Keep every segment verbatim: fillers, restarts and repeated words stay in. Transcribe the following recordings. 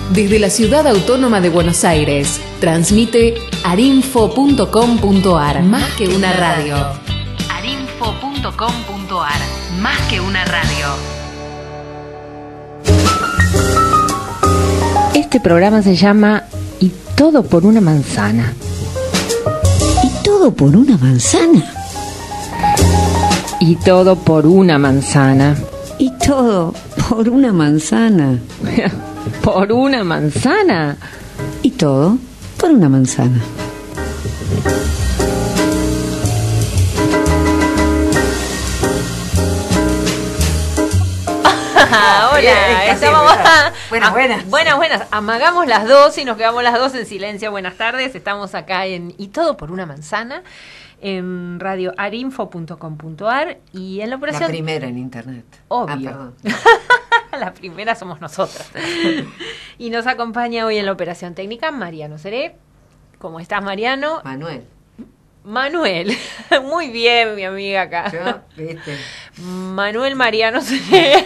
Desde la Ciudad Autónoma de Buenos Aires, transmite arinfo punto com punto ar, más que una radio. arinfo punto com punto ar, más que una radio. Este programa se llama Y todo por una manzana. ¿Y todo por una manzana? Y todo por una manzana. ¿Y todo por una manzana? ¿Por una manzana? ¿Y todo por una manzana? Hola, estamos a... Buenas, buenas. Buenas, buenas. Amagamos las dos y nos quedamos las dos en silencio. Buenas tardes. Estamos acá en Y todo por una manzana, en radio arinfo punto com punto ar y en la operación... La primera en internet. Obvio. Ah, perdón. La primera somos nosotras. Y nos acompaña hoy en la operación técnica Mariano Seré. ¿Cómo estás, Mariano? Manuel. Manuel. Muy bien, mi amiga acá. Yo, viste. Manuel Mariano Seré.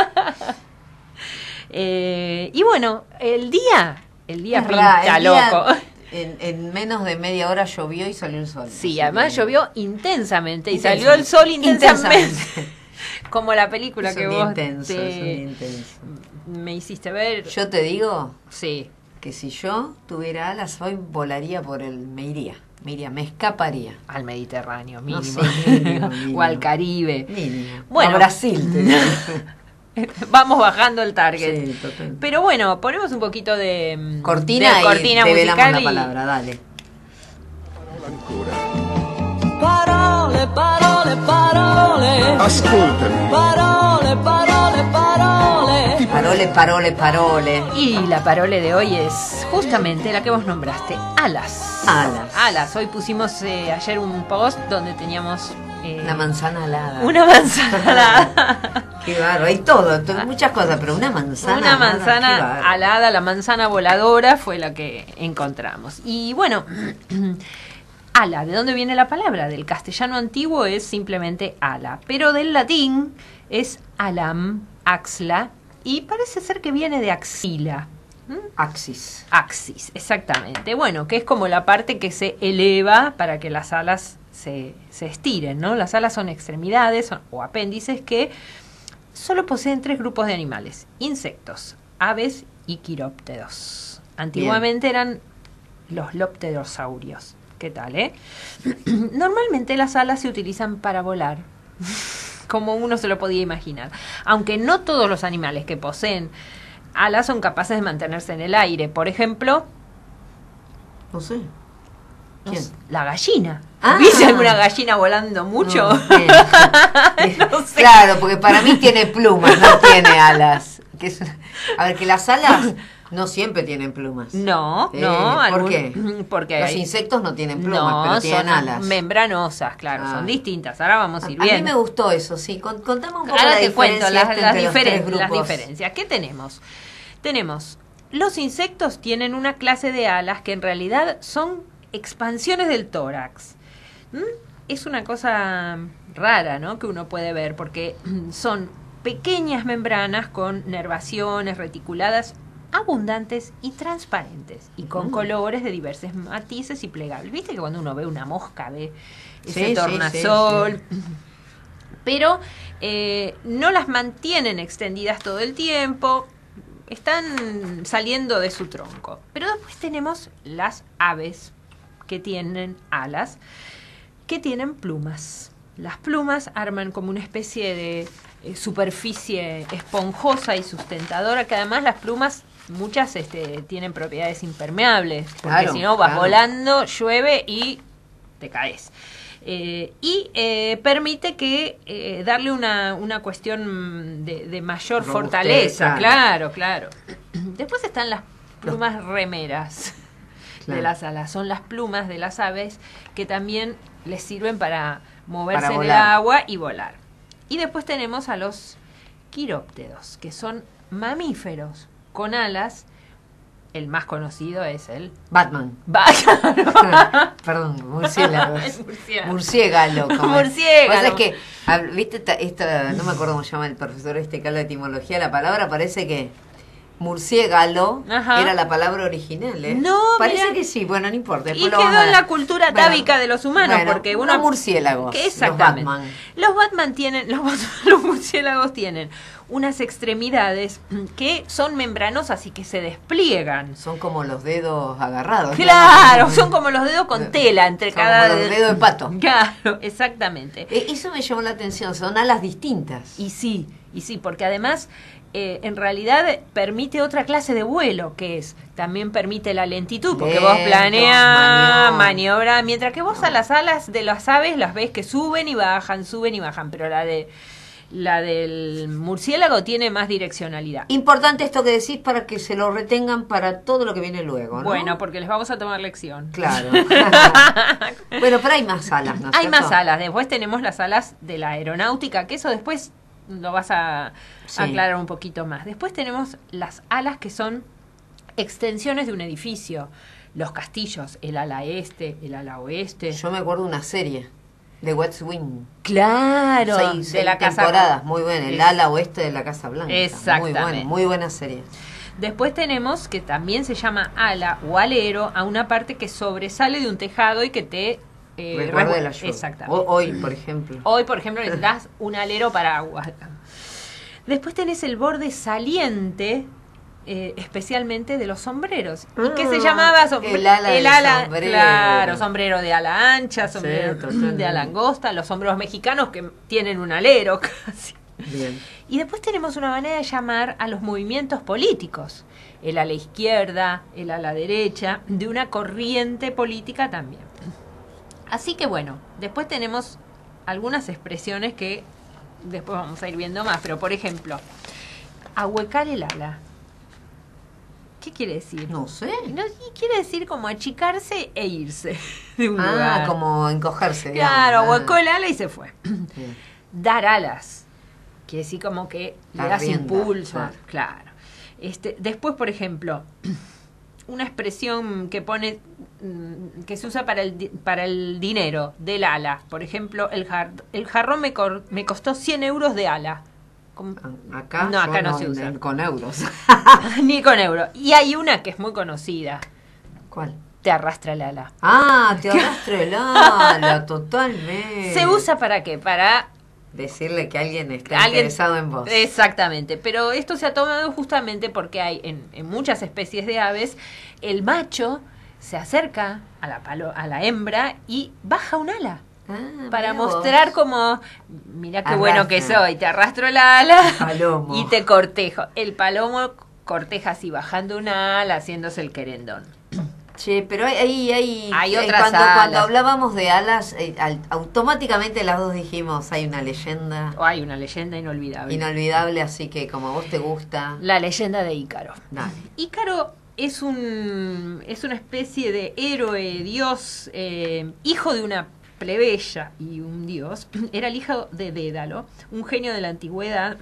eh, y bueno, el día, el día Es pinta ra- el día, loco. En, en menos de media hora llovió y salió el sol. Sí, Así además que- llovió intensamente y Intensamente. salió el sol intensamente. Intensamente. Como la película Es que un vos intenso, te- es un intenso. me hiciste ver. Yo te digo Sí. que si yo tuviera alas hoy volaría por el... me iría, me iría, me escaparía. Al Mediterráneo, No mínimo. sé, mínimo, mínimo. O al Caribe. Mínimo. Bueno. A Brasil. Te digo. Vamos bajando el target. Sí, total. Pero bueno, ponemos un poquito de mm, Cortina de y cortina develamos musical la y- palabra, dale. Parole, parole, parole. Ascoltami. Parole, parole, parole. Parole, parole, parole. Y la parole de hoy es justamente la que vos nombraste, alas. Alas. Alas. Hoy pusimos eh, ayer un post donde teníamos eh, Una manzana alada. una manzana. Qué bárbaro, hay todo, to- muchas cosas, pero una manzana Una alada, qué manzana bárbaro. alada, la manzana voladora fue la que encontramos. Y bueno, ala, ¿de dónde viene la palabra? Del castellano antiguo es simplemente ala, pero del latín es alam, axla, y parece ser que viene de axila. Axis. Axis, exactamente. Bueno, que es como la parte que se eleva para que las alas se, se estiren, ¿no? Las alas son extremidades son- o apéndices que solo poseen tres grupos de animales: insectos, aves y quirópteros. Antiguamente eran los lopterosaurios. ¿Qué tal, eh? Normalmente las alas se utilizan para volar, como uno se lo podía imaginar. Aunque no todos los animales que poseen alas son capaces de mantenerse en el aire. Por ejemplo, No sé. no ¿Quién? sé, la gallina. Ah. ¿Viste alguna gallina volando mucho? No, bien. No sé. Claro, porque para mí tiene plumas, no tiene alas. Que es- A ver, que las alas no siempre tienen plumas. No, Eh, no. ¿por algún- qué? Porque Los hay- insectos no tienen plumas, no, pero tienen son alas. membranosas, claro, Ah. son distintas. Ahora vamos a A, ir a mí viendo. me gustó eso, sí. Con- Contame un poco Ahora la te diferencia cuento las, esta las, entre los diferen- tres las grupos. diferencias. ¿Qué tenemos? Tenemos, los insectos tienen una clase de alas que en realidad son expansiones del tórax. ¿Mm? Es una cosa rara, ¿no? Que uno puede ver, porque son pequeñas membranas con nervaciones reticuladas abundantes y transparentes y con Mm. colores de diversos matices y plegables. ¿Viste que cuando uno ve una mosca ve Sí, ese sí, tornasol? sí, Pero eh, no las mantienen extendidas todo el tiempo, están saliendo de su tronco. Pero después tenemos las aves que tienen alas, que tienen plumas. Las plumas arman como una especie de eh, superficie esponjosa y sustentadora, que además las plumas, muchas este, tienen propiedades impermeables, porque Claro, si no vas claro. volando, llueve y te caes. Eh, y eh, permite que eh, darle una, una cuestión de, de mayor Robustez, fortaleza, claro. claro, claro. Después están las plumas remeras Claro. de las alas, son las plumas de las aves que también les sirven para moverse Para en el volar. agua y volar. Y después tenemos a los quirópteros, que son mamíferos con alas. El más conocido es el Batman. Batman. Perdón, murciélago. El murciélago. Murciégalo. como- Murciégalo. Pasa es que, hab- viste, esta, esta- no me acuerdo cómo se llama el profesor este que habla de etimología, la palabra parece que murciégalo Ajá. era la palabra original, ¿eh? No, parece mirá. que sí, bueno, no importa. Y después lo quedó vamos a en ver. la cultura Bueno, atávica de los humanos, bueno, porque unos uno... murciélagos, Que los exactamente. Batman. Los Batman tienen, los, los murciélagos tienen unas extremidades que son membranosas y que se despliegan. Son como los dedos agarrados. Claro, ¿no? son como los dedos con tela entre Son cada como los dedos de pato. Claro, exactamente. Eh, Eso me llamó la atención, son alas distintas. Y sí, y sí, porque además eh, en realidad permite otra clase de vuelo, que es, también permite la lentitud, porque vos Lento, planeas, maniobra. maniobra, mientras que vos a las alas de las aves las ves que suben y bajan, suben y bajan, pero la de la del murciélago tiene más direccionalidad. Importante esto que decís para que se lo retengan para todo lo que viene luego, ¿no? Bueno, porque les vamos a tomar lección. Claro. Bueno, pero hay más alas, ¿no es Hay cierto? más alas. Después tenemos las alas de la aeronáutica, que eso después lo vas a Sí. aclarar un poquito más. Después tenemos las alas que son extensiones de un edificio. Los castillos, el ala este, el ala oeste. Yo me acuerdo de una serie de West Wing. Claro, Seis, de seis la casa. temporadas, muy buena. El Es- ala oeste de la Casa Blanca. Exactamente. Muy buena, muy buena serie. Después tenemos que también se llama ala o alero a una parte que sobresale de un tejado y que te eh, Recuerda resgu- de la lluvia. Exactamente. O- hoy, por ejemplo. Hoy, por ejemplo, necesitas un alero para agua. Después tenés el borde saliente, eh, especialmente de los sombreros. ¿Y qué se Ah, llamaba? Som- el ala del sombrero. Claro, sombrero de ala ancha, sombrero Sí, totalmente. de ala angosta, los sombreros mexicanos que tienen un alero casi. Bien. Y después tenemos una manera de llamar a los movimientos políticos. El ala izquierda, el ala derecha, de una corriente política también. Así que bueno, después tenemos algunas expresiones que después vamos a ir viendo más, pero por ejemplo, ahuecar el ala. ¿Qué quiere decir? No sé. No, y quiere decir como achicarse e irse de un Ah, lugar. como encogerse. Claro, digamos. ahuecó el ala y se fue. Bien. Dar alas, quiere decir como que le Dar das rienda, impulso. claro. Claro. Este, después, por ejemplo, una expresión que pone mm, que se usa para el di- para el dinero del ala. Por ejemplo, el, jar, el jarrón me, cor- me costó cien euros de ala. Con- A- Acá, No, acá yo no se usa. en- Con euros. Ni con euro. Y hay una que es muy conocida. ¿Cuál? Te arrastra el ala. Ah, te arrastro el ala, totalmente. ¿Se usa para qué? Para Decirle que alguien está alguien- interesado en vos. Exactamente, pero esto se ha tomado justamente porque hay en, en muchas especies de aves, el macho se acerca a la, palo- a la hembra y baja un ala. Ah, Para mirá vos. mostrar como, mira qué bueno que Arrastra. soy, te arrastro el ala Palomo. y te cortejo. El palomo corteja así, bajando un ala, haciéndose el querendón. Che, pero hay, hay, hay, Hay eh, otras cuando, alas. cuando hablábamos de alas, eh, al- automáticamente las dos dijimos, hay una leyenda Oh, hay una leyenda inolvidable. inolvidable, así que como a vos te gusta, La leyenda de Ícaro. dale. Ícaro es un es una especie de héroe, dios, eh, hijo de una plebeya y un dios. Era el hijo de Dédalo, un genio de la antigüedad,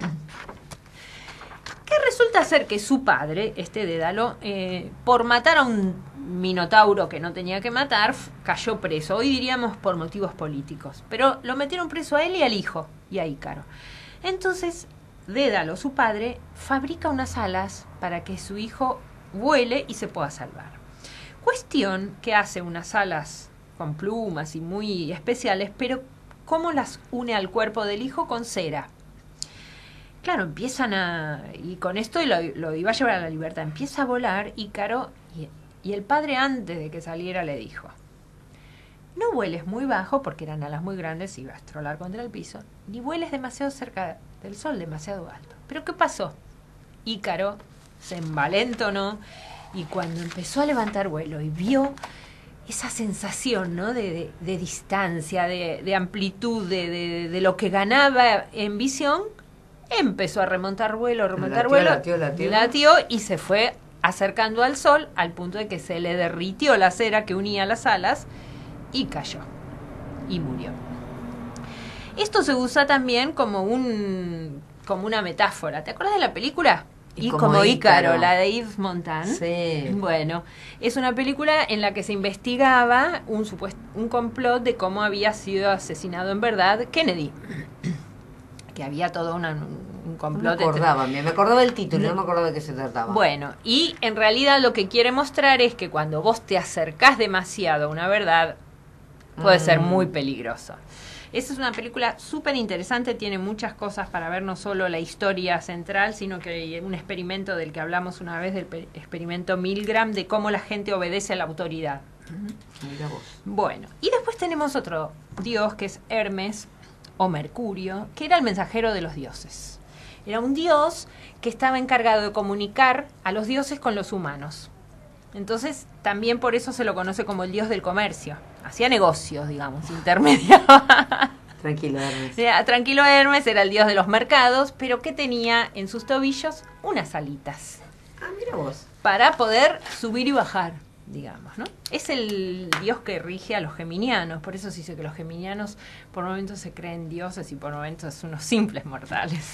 que resulta ser que su padre, este Dédalo, eh, por matar a un minotauro que no tenía que matar, f- cayó preso. Hoy diríamos por motivos políticos. Pero lo metieron preso a él y al hijo, y a Ícaro. Entonces, Dédalo, su padre, fabrica unas alas para que su hijo vuele y se pueda salvar. Cuestión que hace unas alas con plumas y muy especiales, pero ¿cómo las une al cuerpo del hijo? Con cera. Claro, empiezan a... Y con esto lo, lo iba a llevar a la libertad. Empieza a volar Ícaro y, y el padre antes de que saliera le dijo: no vueles muy bajo porque eran alas muy grandes y ibas a estrolar contra el piso, ni vueles demasiado cerca del sol, demasiado alto. ¿Pero qué pasó? Ícaro se envalentonó y cuando empezó a levantar vuelo y vio esa sensación, ¿no?, de, de, de distancia, de, de amplitud, de, de, de lo que ganaba en visión, empezó a remontar vuelo, remontar Latió, vuelo, latió, latió. latió y se fue acercando al sol al punto de que se le derritió la cera que unía las alas y cayó y murió. Esto se usa también como un como una metáfora. ¿Te acuerdas de la película? Y Y como como Ícaro, Ícaro. la de Yves Montand. Sí. Bueno, es una película en la que se investigaba un supuest- un complot de cómo había sido asesinado en verdad Kennedy. Que había toda una, un No complot. me acordaba, me me acordaba el título, no me acordaba de qué se trataba. Bueno, y en realidad lo que quiere mostrar es que cuando vos te acercás demasiado a una verdad, puede Mm. ser muy peligroso. Esa es una película súper interesante, tiene muchas cosas para ver, no solo la historia central, sino que hay un experimento del que hablamos una vez, del pe- experimento Milgram, de cómo la gente obedece a la autoridad. Mira vos. Bueno, y después tenemos otro dios que es Hermes o Mercurio, que era el mensajero de los dioses. Era un dios que estaba encargado de comunicar a los dioses con los humanos. Entonces, también por eso se lo conoce como el dios del comercio. Hacía negocios, digamos, intermediaba. Tranquilo, Hermes. Era- Tranquilo Hermes era el dios de los mercados, pero que tenía en sus tobillos unas alitas Ah, mira vos. para poder subir y bajar, digamos, ¿no? Es el dios que rige a los geminianos, por eso se dice que los geminianos por momentos se creen dioses y por momentos son unos simples mortales.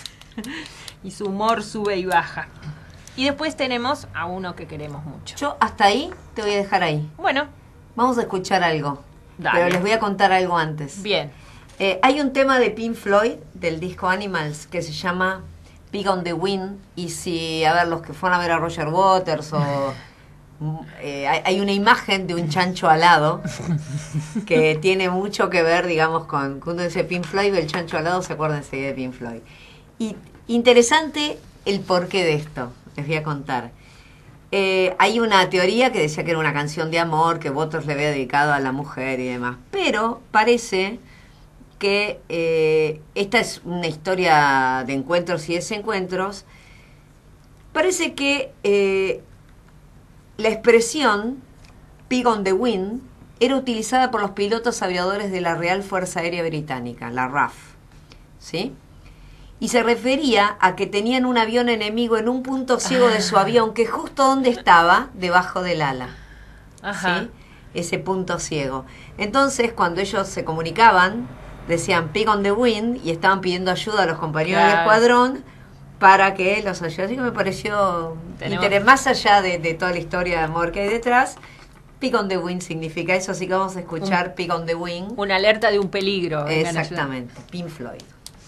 Y su humor sube y baja. Y después tenemos a uno que queremos mucho. Yo hasta ahí te voy a dejar ahí. Bueno, Vamos a escuchar algo. Dale. Pero les voy a contar algo antes. bien. Eh, hay un tema de Pink Floyd del disco Animals que se llama Pig on the Wind. Y si, a ver, los que fueron a ver a Roger Waters o... mm, eh, hay, hay una imagen de un chancho alado que tiene mucho que ver, digamos, con cuando dice Pink Floyd y el chancho alado, se acuerdan enseguida de Pink Floyd. Y interesante el porqué de esto, les voy a contar. Eh, hay una teoría que decía que era una canción de amor, que Waters le había dedicado a la mujer y demás. Pero parece que eh, esta es una historia de encuentros y desencuentros. Parece que eh, la expresión Pig on the Wind era utilizada por los pilotos aviadores de la Real Fuerza Aérea Británica, la R A F, ¿sí? Y se refería a que tenían un avión enemigo en un punto ciego de su avión, que justo donde estaba, debajo del ala. Ajá. ¿Sí? Ese punto ciego. Entonces, cuando ellos se comunicaban, decían Pig on the Wind y estaban pidiendo ayuda a los compañeros del Claro. escuadrón para que los ayudaran. Así que me pareció Tenemos- interés, más allá de, de toda la historia de amor que hay detrás. Pig on the Wind significa eso, así que vamos a escuchar Pig on the Wind. Una alerta de un peligro. vengan a ayudar. Exactamente, Pink Floyd.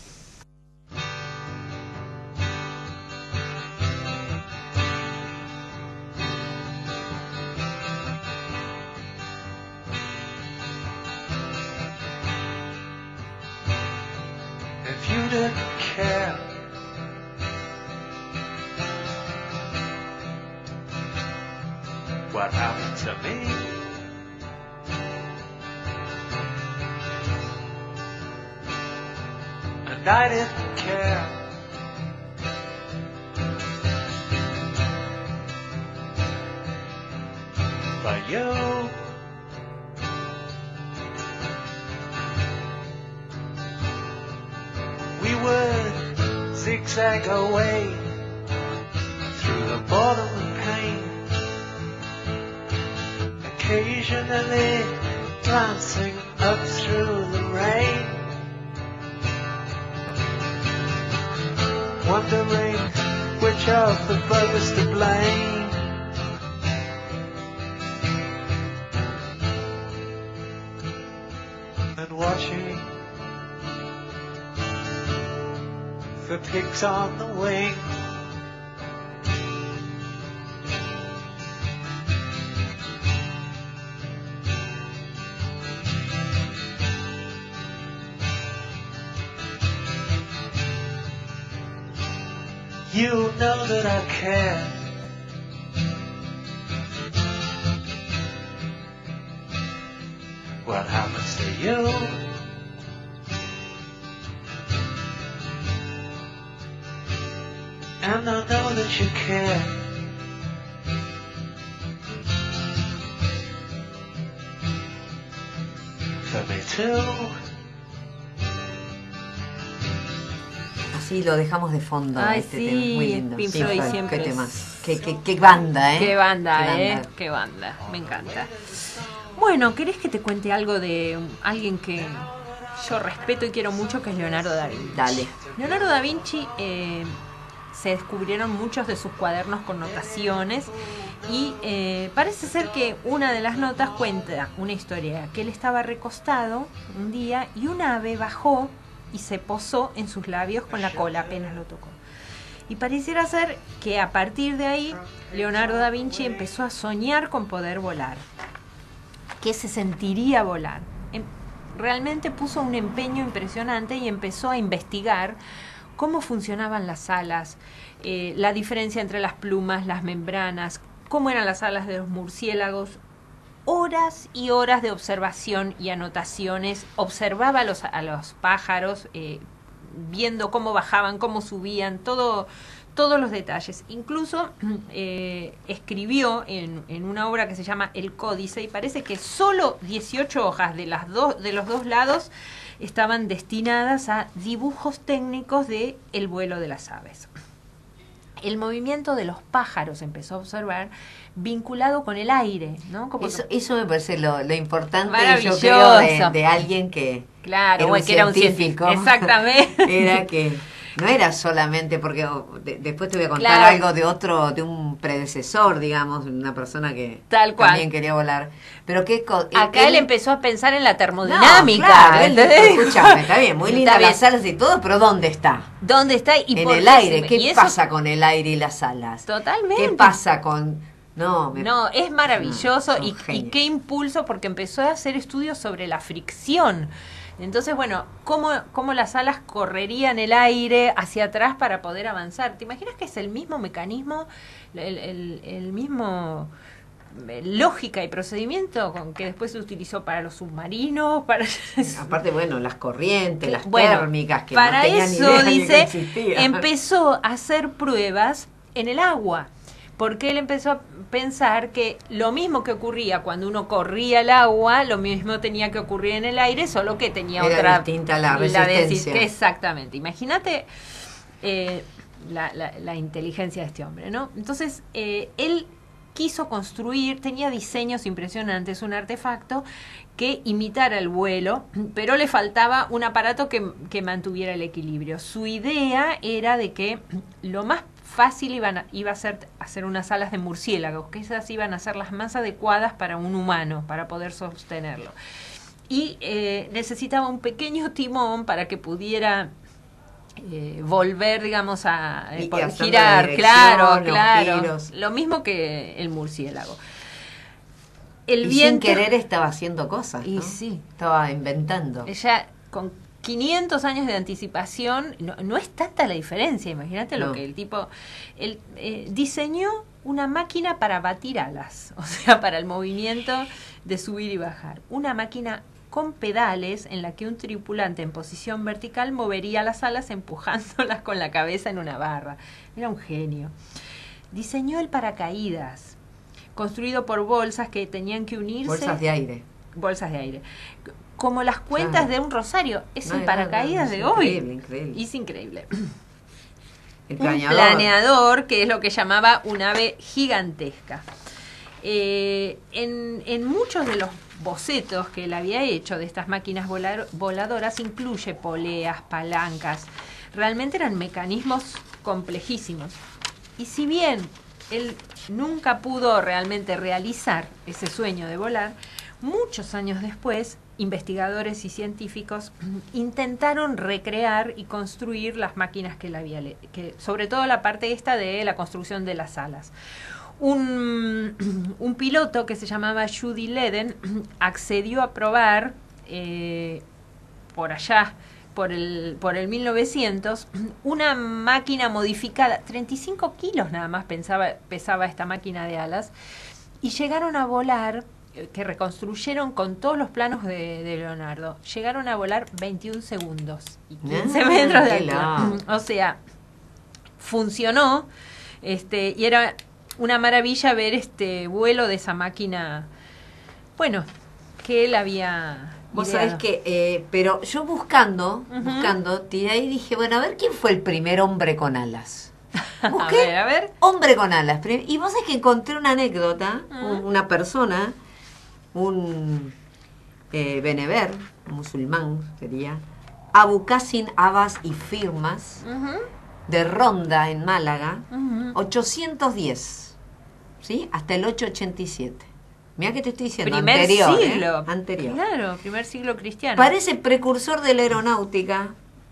If you didn't care, what happened to me? And I didn't care. But you, we would zigzag our way through the bottom of pain, occasionally glancing up through the rain, wondering which of the both is to blame. And watching the pigs on the wing. You know that I care. What happens to you? And I know that you care. For me too. Así lo dejamos de fondo. Ay, este sí, tema. Muy lindo. Pink Pink Floyd Floyd, siempre qué es- temas. Qué, qué, qué banda, ¿eh? Qué banda, Qué ¿eh? banda. Qué banda. Me encanta. Bueno, ¿querés que te cuente algo de alguien que yo respeto y quiero mucho, que es Leonardo da Vinci? Dale. Leonardo da Vinci, eh, se descubrieron muchos de sus cuadernos con notaciones y eh, parece ser que una de las notas cuenta una historia, que él estaba recostado un día y un ave bajó y se posó en sus labios con la cola, apenas lo tocó. Y pareciera ser que a partir de ahí Leonardo da Vinci empezó a soñar con poder volar. ¿Qué se sentiría volar? Em- realmente puso un empeño impresionante y empezó a investigar cómo funcionaban las alas, eh, la diferencia entre las plumas, las membranas, cómo eran las alas de los murciélagos. Horas y horas de observación y anotaciones. Observaba a los, a los pájaros, eh, viendo cómo bajaban, cómo subían, todo, todos los detalles. Incluso eh, escribió en, en una obra que se llama El Códice, y parece que solo dieciocho hojas de, las dos, de los dos lados estaban destinadas a dibujos técnicos de el vuelo de las aves. El movimiento de los pájaros empezó a observar vinculado con el aire, ¿no? Como Eso, que, eso me parece lo, lo importante, Maravilloso. yo creo, de, de alguien que claro, era bueno, un que era un científico. científico. Exactamente. Era que no era solamente porque oh, de- después te voy a contar Claro. algo de otro, de un predecesor, digamos, una persona que Tal cual. también quería volar. Pero que Acá él, empezó a pensar en la No, termodinámica. claro, él dijo, ¿entendés? escúchame, está bien, muy lindas Está bien. las alas y todo, pero ¿dónde está? ¿Dónde está? Y En por el qué aire. se me- ¿Qué y eso- pasa con el aire y las alas? Totalmente. ¿Qué pasa con...? No, me- No, es maravilloso. No, son y, y genios. qué impulso, porque empezó a hacer estudios sobre la fricción. Entonces, bueno, cómo, cómo las alas correrían el aire hacia atrás para poder avanzar. ¿Te imaginas que es el mismo mecanismo, el, el, el mismo eh, lógica y procedimiento con que después se utilizó para los submarinos? Para Aparte, bueno, las corrientes, las Bueno, térmicas, que para no tenían eso, idea ni que dice, existían. empezó a hacer pruebas en el agua, porque él empezó a pensar que lo mismo que ocurría cuando uno corría el agua, lo mismo tenía que ocurrir en el aire, solo que tenía Era otra... distinta la desi- resistencia. que exactamente. Imagínate eh, la, la, la inteligencia de este hombre, ¿no? Entonces, eh, él quiso construir, tenía diseños impresionantes, un artefacto que imitara el vuelo, pero le faltaba un aparato que, que mantuviera el equilibrio. Su idea era de que lo más fácil iban a, iba a ser hacer unas alas de murciélagos, que esas iban a ser las más adecuadas para un humano, para poder sostenerlo. Y eh, necesitaba un pequeño timón para que pudiera eh, volver, digamos, a eh, Y por- hacer la girar, dirección, claro, los claro. giros. Lo mismo que el murciélago. El Y viento, sin querer estaba haciendo cosas, Y ¿no? sí. Estaba inventando. ella con quinientos años de anticipación, no, no es tanta la diferencia, imagínate lo No. que el tipo, él eh, diseñó una máquina para batir alas, o sea, para el movimiento de subir y bajar. Una máquina con pedales en la que un tripulante en posición vertical movería las alas empujándolas con la cabeza en una barra. Era un genio. Diseñó el paracaídas, construido por bolsas que tenían que unirse. Bolsas de aire. Bolsas de aire. Como las cuentas Claro. de un rosario. Es No, el no, paracaídas no, de es hoy. increíble, increíble. Y es increíble. El Un planeador. planeador, que es lo que llamaba un ave gigantesca. Eh, en, en muchos de los bocetos que él había hecho de estas máquinas volar- voladoras incluye poleas, palancas. Realmente eran mecanismos complejísimos. Y si bien él nunca pudo realmente realizar ese sueño de volar, muchos años después, investigadores y científicos intentaron recrear y construir las máquinas que él había, le- que, sobre todo la parte esta de la construcción de las alas. Un, un piloto que se llamaba Judy Leden accedió a probar eh, por allá, por el, por el mil novecientos, una máquina modificada, treinta y cinco kilos nada más pensaba, pesaba esta máquina de alas, y llegaron a volar, eh, que reconstruyeron con todos los planos de, de Leonardo, llegaron a volar veintiún segundos y quince Ah, metros de qué altura. loco. O sea, funcionó, este, y era una maravilla ver este vuelo de esa máquina, bueno, que él había Vos ideado. sabés que, eh, pero yo buscando, Ujú. buscando, tiré y dije, bueno, a ver quién fue el primer hombre con alas. A Busqué ver, a ver. hombre con alas. Prim- Y vos sabés que encontré una anécdota, Ujú. un- una persona, un eh, benever, un musulmán sería, Abu Qasim Abbas y Firmas, Ujú, de Ronda en Málaga, ujú. ochocientos diez, ¿sí? Hasta el ochocientos ochenta y siete. Mirá que te estoy diciendo, Primer anterior, ¿eh? siglo. Anterior. Claro, primer siglo cristiano. Parece precursor de la aeronáutica,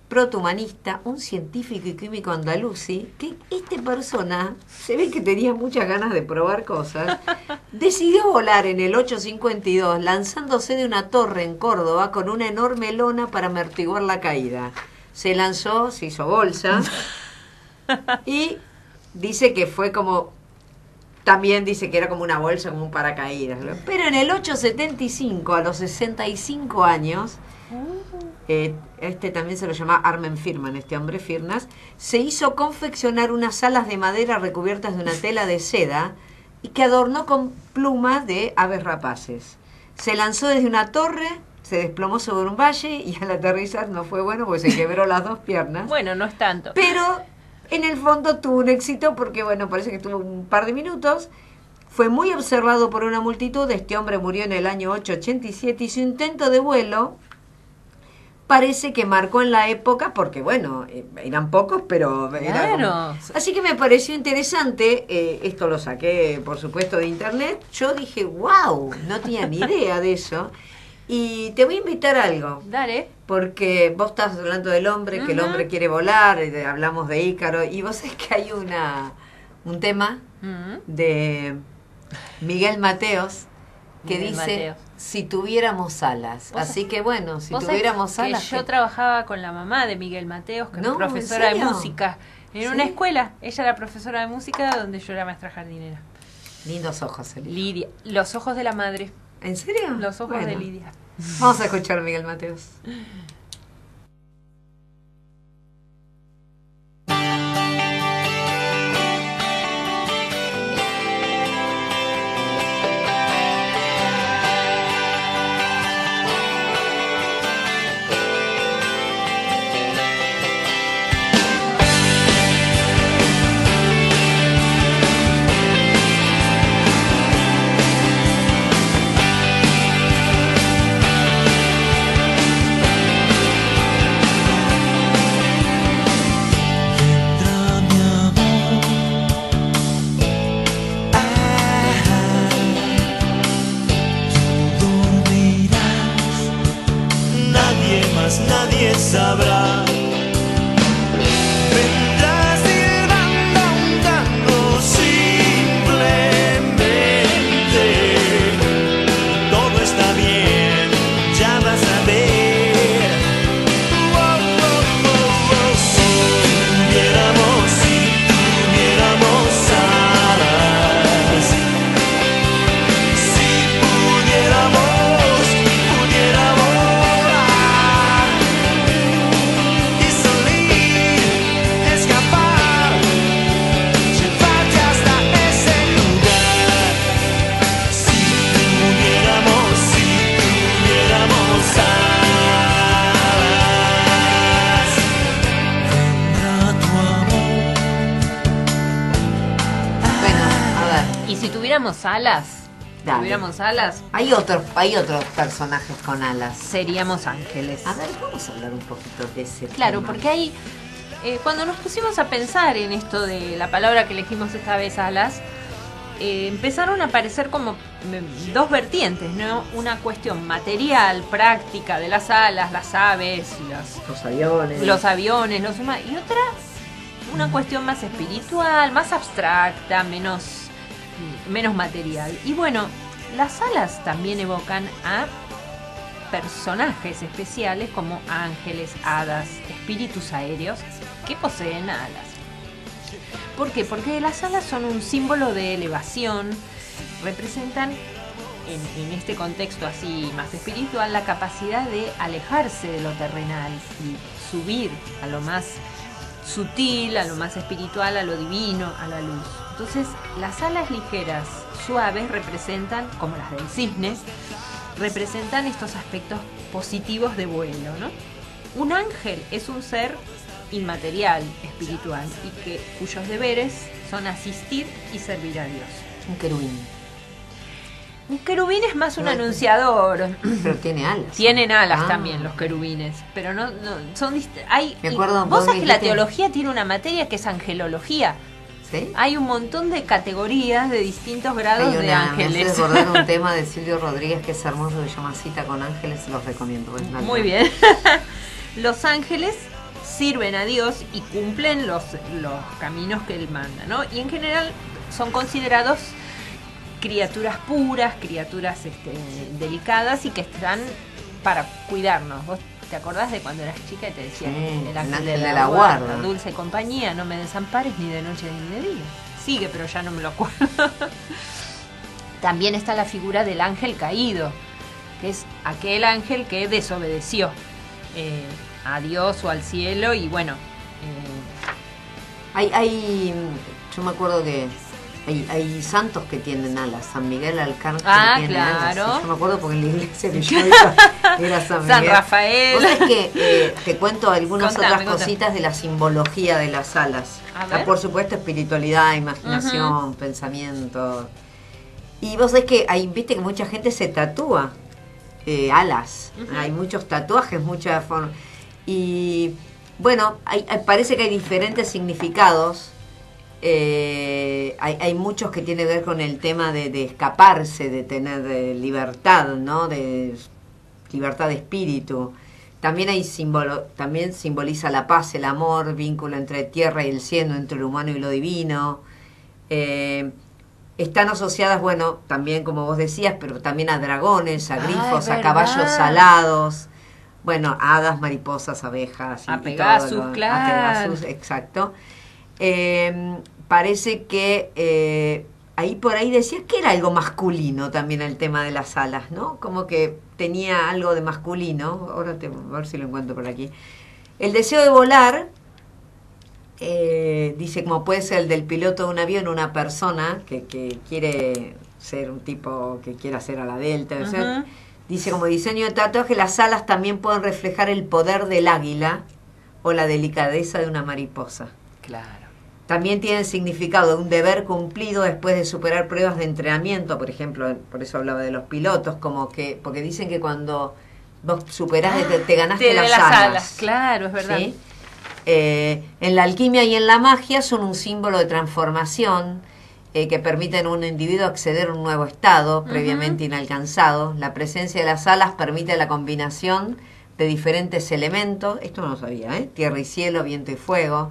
protohumanista, un científico y químico andalusí, que esta persona, se ve que tenía muchas ganas de probar cosas, decidió volar en el ochocientos cincuenta y dos, lanzándose de una torre en Córdoba con una enorme lona para amortiguar la caída. Se lanzó, se hizo bolsa, y dice que fue como, también dice que era como una bolsa, como un paracaídas. Pero en el ochocientos setenta y cinco, a los sesenta y cinco años, Eh, este también se lo llama Armen Firman, este hombre Firnas, se hizo confeccionar unas alas de madera recubiertas de una tela de seda y que adornó con plumas de aves rapaces. Se lanzó desde una torre, se desplomó sobre un valle y al aterrizar no fue bueno porque se quebró las dos piernas. Bueno, no es tanto. Pero en el fondo tuvo un éxito porque, bueno, parece que tuvo un par de minutos. Fue muy observado por una multitud. Este hombre murió en el año ochocientos ochenta y siete y su intento de vuelo parece que marcó en la época, porque bueno, eh, eran pocos, pero era Claro. como... Así que me pareció interesante, eh, esto lo saqué por supuesto de internet, yo dije, wow, no tenía ni idea de eso, y te voy a invitar a algo, Dale. porque vos estás hablando del hombre, que el Ujú. hombre quiere volar, y de- hablamos de Ícaro, y vos sabés que hay una un tema Mm. de Miguel Mateos, que Miguel dice, Mateos. si tuviéramos alas. ¿Vos Así que bueno, si Vos sabés tuviéramos que alas... yo ¿qué? trabajaba con la mamá de Miguel Mateos, que No, es profesora ¿en de serio? música, en ¿Sí? una escuela. Ella era profesora de música donde yo era maestra jardinera. Lindos ojos, Eli. Lidia. Los ojos de la madre. ¿En serio? Los ojos Bueno, de Lidia. Vamos a escuchar a Miguel Mateos. Vendrá mi amor, ah, tú dormirás, nadie más, nadie sabrá. Vendrás silbando un canto simplemente, todo está bien, ya vas a ver. Oh, oh, oh, oh. Si tuviéramos, si tuviéramos alas, si pudiéramos, pudiéramos volar y salir, escapar, llevarte hasta ese lugar. Si tuviéramos, si tuviéramos alas, vendrá tu amor. Bueno, a ver, Y si tuviéramos alas, si Dale. tuviéramos alas, hay otros, hay otros personajes con alas. seríamos ángeles. A ver, vamos a hablar un poquito de ese Claro, tema. porque hay, eh, cuando nos pusimos a pensar en esto de la palabra que elegimos esta vez, alas, eh, empezaron a aparecer como mm, dos vertientes, ¿no? Una cuestión material, práctica de las alas, las aves, las- Los aviones. los aviones, los humanos, y otra, una cuestión más espiritual, más abstracta, menos, menos material. Y bueno, las alas también evocan a personajes especiales como ángeles, hadas, espíritus aéreos que poseen alas. ¿Por qué? Porque las alas son un símbolo de elevación, representan en, en este contexto así más espiritual la capacidad de alejarse de lo terrenal y subir a lo más sutil, a lo más espiritual, a lo divino, a la luz. Entonces, las alas ligeras, suaves, representan, como las del cisne, representan estos aspectos positivos de vuelo, ¿no? Un ángel es un ser inmaterial, espiritual, y que cuyos deberes son asistir y servir a Dios. Un querubín. Un querubín es más un No, anunciador. Pero tiene alas. Tienen alas Ah. también los querubines, pero no, no son dist- hay Me acuerdo, vos vos sabés que la dijiste- teología tiene una materia que es angelología. ¿Sí? Hay un montón de categorías de distintos grados Hay de una, me hace ángeles. recordar un tema de Silvio Rodríguez que es hermoso, que se llama Cita con Ángeles, los recomiendo. Es una- Muy bien. Los ángeles sirven a Dios y cumplen los, los caminos que Él manda, ¿no? Y en general son considerados criaturas puras, criaturas este, delicadas y que están para cuidarnos. ¿Vos te acordás de cuando eras chica y te decían Sí, el ángel el de, ángel la, de la guarda, guarda. dulce compañía, no me desampares ni de noche ni de día? Sigue, pero ya no me lo acuerdo. También está la figura del ángel caído, que es aquel ángel que desobedeció eh, a Dios o al cielo y bueno... Eh, Hay, hay, yo me acuerdo que hay, hay santos que tienen alas. San Miguel Arcángel Ah, tiene claro. alas. Yo me acuerdo porque en la iglesia que yo iba era San Miguel. San Rafael. Vos sabés que eh, te cuento algunas Contame, otras contame. cositas de la simbología de las alas. A ver. Ah, por supuesto, espiritualidad, imaginación, pensamiento. Y vos sabés que hay, viste que mucha gente se tatúa eh, alas. Ujú. Hay muchos tatuajes, muchas formas. Y bueno, hay, hay- parece que hay diferentes significados. Eh, hay, hay muchos que tienen que ver con el tema de, de escaparse, de tener de libertad, ¿no? De libertad de espíritu. También hay símbolo, también simboliza la paz, el amor, vínculo entre tierra y el cielo, entre lo humano y lo divino. Eh, están asociadas, bueno, también como vos decías, pero también a dragones, a Ah, grifos, es a verdad. caballos alados, bueno, a hadas, mariposas, abejas. y- A y Pegasus, todo lo- claro. A Pegasus, exacto. Eh, parece que eh, ahí por ahí decía que era algo masculino también el tema de las alas, ¿no? Como que tenía algo de masculino. Ahora te, a ver si lo encuentro por aquí. El deseo de volar, eh, dice como puede ser el del piloto de un avión, una persona que, que quiere ser un tipo que quiera ser a la delta. o sea, Ujú. dice como diseño de tatuaje, las alas también pueden reflejar el poder del águila o la delicadeza de una mariposa. Claro. También tiene el significado de un deber cumplido después de superar pruebas de entrenamiento, por ejemplo, por eso hablaba de los pilotos, como que, porque dicen que cuando vos superás, te, te ganaste De las, las alas. alas, claro, es verdad. ¿Sí? Eh, en la alquimia y en la magia son un símbolo de transformación eh, que permiten a un individuo acceder a un nuevo estado previamente inalcanzado. La presencia de las alas permite la combinación de diferentes elementos, esto no lo sabía, ¿eh? Tierra y cielo, viento y fuego.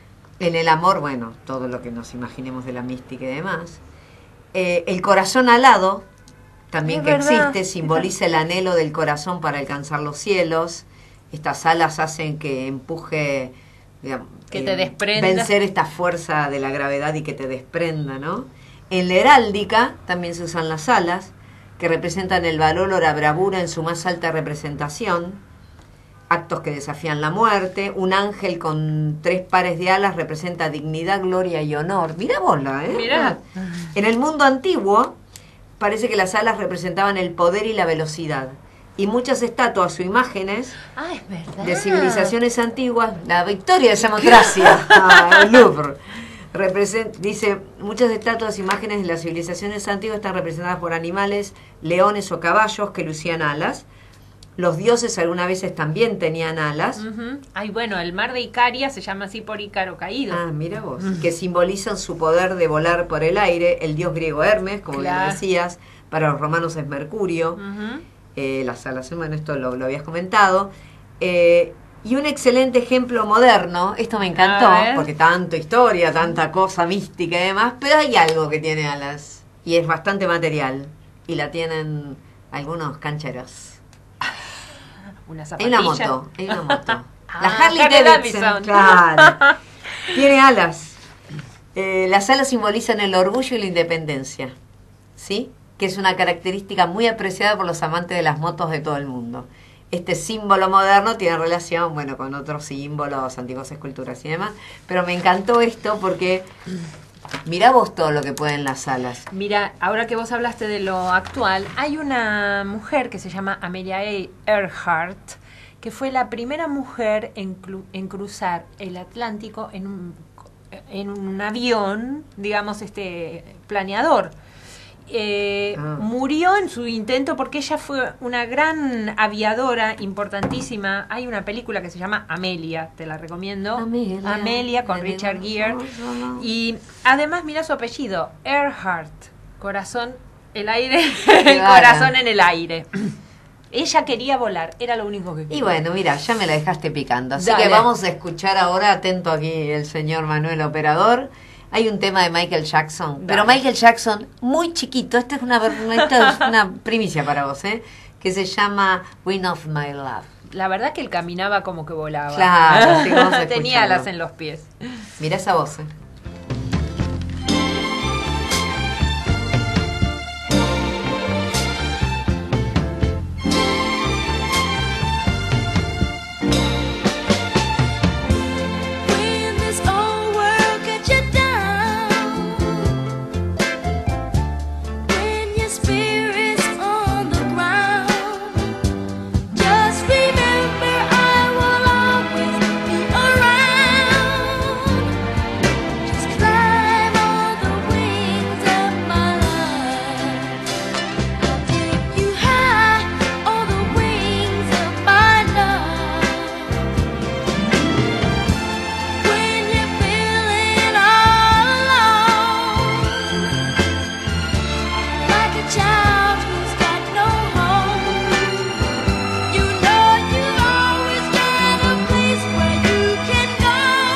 En el amor, bueno, todo lo que nos imaginemos de la mística y demás. Eh, el corazón alado, también Es que verdad. existe, simboliza el anhelo del corazón para alcanzar los cielos. Estas alas hacen que empuje, digamos, Que te desprenda. vencer esta fuerza de la gravedad y que te desprenda, ¿no? En la heráldica también se usan las alas, que representan el valor o la bravura en su más alta representación. Actos que desafían la muerte. Un ángel con tres pares de alas representa dignidad, gloria y honor. Mirá bola, ¿eh? Mirá. En el mundo antiguo parece que las alas representaban el poder y la velocidad. Y muchas estatuas o imágenes Ah, es verdad. de civilizaciones antiguas, la victoria de Samotracia, ah, el Louvre, represent- dice, muchas estatuas e imágenes de las civilizaciones antiguas están representadas por animales, leones o caballos que lucían alas. Los dioses algunas veces también tenían alas. Ujú. Ay, bueno, el mar de Icaria se llama así por Ícaro caído. Ah, mira vos. Que simbolizan su poder de volar por el aire. El dios griego Hermes, como bien Claro. decías, para los romanos es Mercurio. Ujú. Eh, las alas, bueno, esto lo, lo habías comentado. Eh, y un excelente ejemplo moderno, esto me encantó, A ver. porque tanto historia, tanta cosa mística y demás, pero hay algo que tiene alas, y es bastante material, y la tienen algunos cancheros. Una Hay zapatilla. una moto, hay una moto. La Ah, Harley Harley Davidson, Davidson. claro. Tiene alas. Eh, las alas simbolizan el orgullo y la independencia, ¿sí? Que es una característica muy apreciada por los amantes de las motos de todo el mundo. Este símbolo moderno tiene relación, bueno, con otros símbolos, antiguas esculturas y demás, pero me encantó esto porque mirá vos todo lo que pueden las alas. Mira, ahora que vos hablaste de lo actual, hay una mujer que se llama Amelia Earhart, que fue la primera mujer en, cru- en cruzar el Atlántico en un, en un avión, digamos, este planeador. Eh, Ah. Murió en su intento porque ella fue una gran aviadora importantísima. Hay una película que se llama Amelia, te la recomiendo. Amelia. Amelia con Amelia. Richard Gere. Oh, oh. Y además mira su apellido, Earhart, corazón, el aire, el Claro. corazón en el aire. Ella quería volar, era lo único que quería. Y bueno, mira, ya me la dejaste picando. Así Dale. que vamos a escuchar ahora, atento aquí el señor Manuel Operador. Hay un tema de Michael Jackson, pero Dale. Michael Jackson muy chiquito. Esta es una, esta es una primicia para vos, ¿eh? Que se llama Wind of My Love. La verdad que él caminaba como que volaba. Claro, sí, vamos a Tenía escucharlo. alas en los pies. Mira esa voz, ¿eh? When this old world gets you down, when your spirit's on the ground, just remember I will always be around. Just climb on the wings of my love. I'll take you high on the wings of my love. When you're feeling all alone, like a child who's got no home, you know you've always got a place where you can go.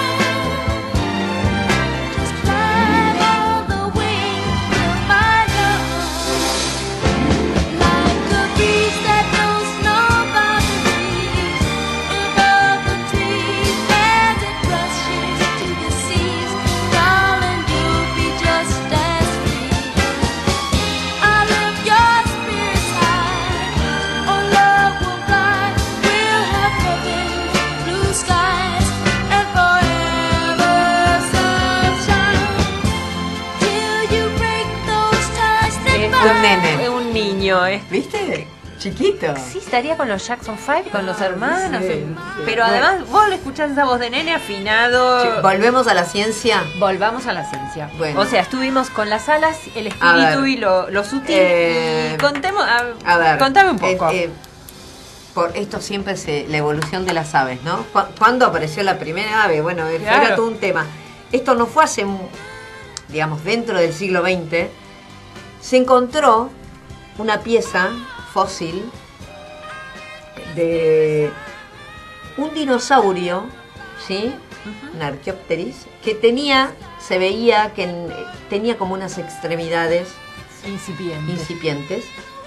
Just climb on the wings of my love, like a breeze that knows no boundaries above the trees as it rushes to the seas. Darling, you'll be just as free. I lift your spirits high. Oh, love will fly. We'll have heaven, blue skies, and forever sunshine. Till you break those ties that Es un nene. Es un niño, es. ¿Viste? Chiquito. Sí, estaría con los Jackson Five, con los hermanos. sí, eh, sí. Pero Bueno. además, vos le escuchás esa voz de nene afinado. Sí, volvemos a la ciencia. Volvamos a la ciencia. Bueno. O sea, estuvimos con las alas, el A espíritu ver. y lo, lo sutil. Eh, y contemos, a, A ver, contame un poco. eh, eh, por esto siempre se la evolución de las aves, ¿no? Cu- ¿Cuándo apareció la primera ave? Bueno, eh, Claro. era todo un tema. Esto no fue hace, mu- digamos, dentro del siglo veinte. Se encontró una pieza fósil de un dinosaurio, ¿sí? Un Archaeopteryx, que tenía, se veía que en- tenía como unas extremidades Incipiente. incipientes.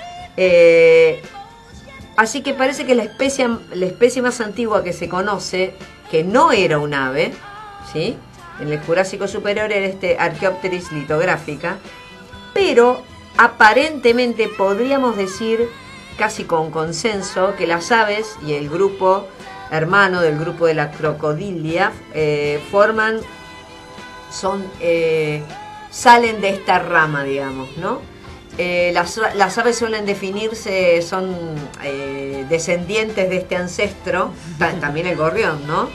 Eh, así que parece que la especie, la especie más antigua que se conoce, que no era un ave, ¿sí? En el Jurásico Superior era este Archaeopteryx litográfica, pero aparentemente podríamos decir, casi con consenso, que las aves y el grupo hermano del grupo de la crocodilia eh, forman, son, eh, salen de esta rama, digamos, ¿no? Eh, las, las aves suelen definirse, son eh, descendientes de este ancestro, ta- también el gorrión, ¿no?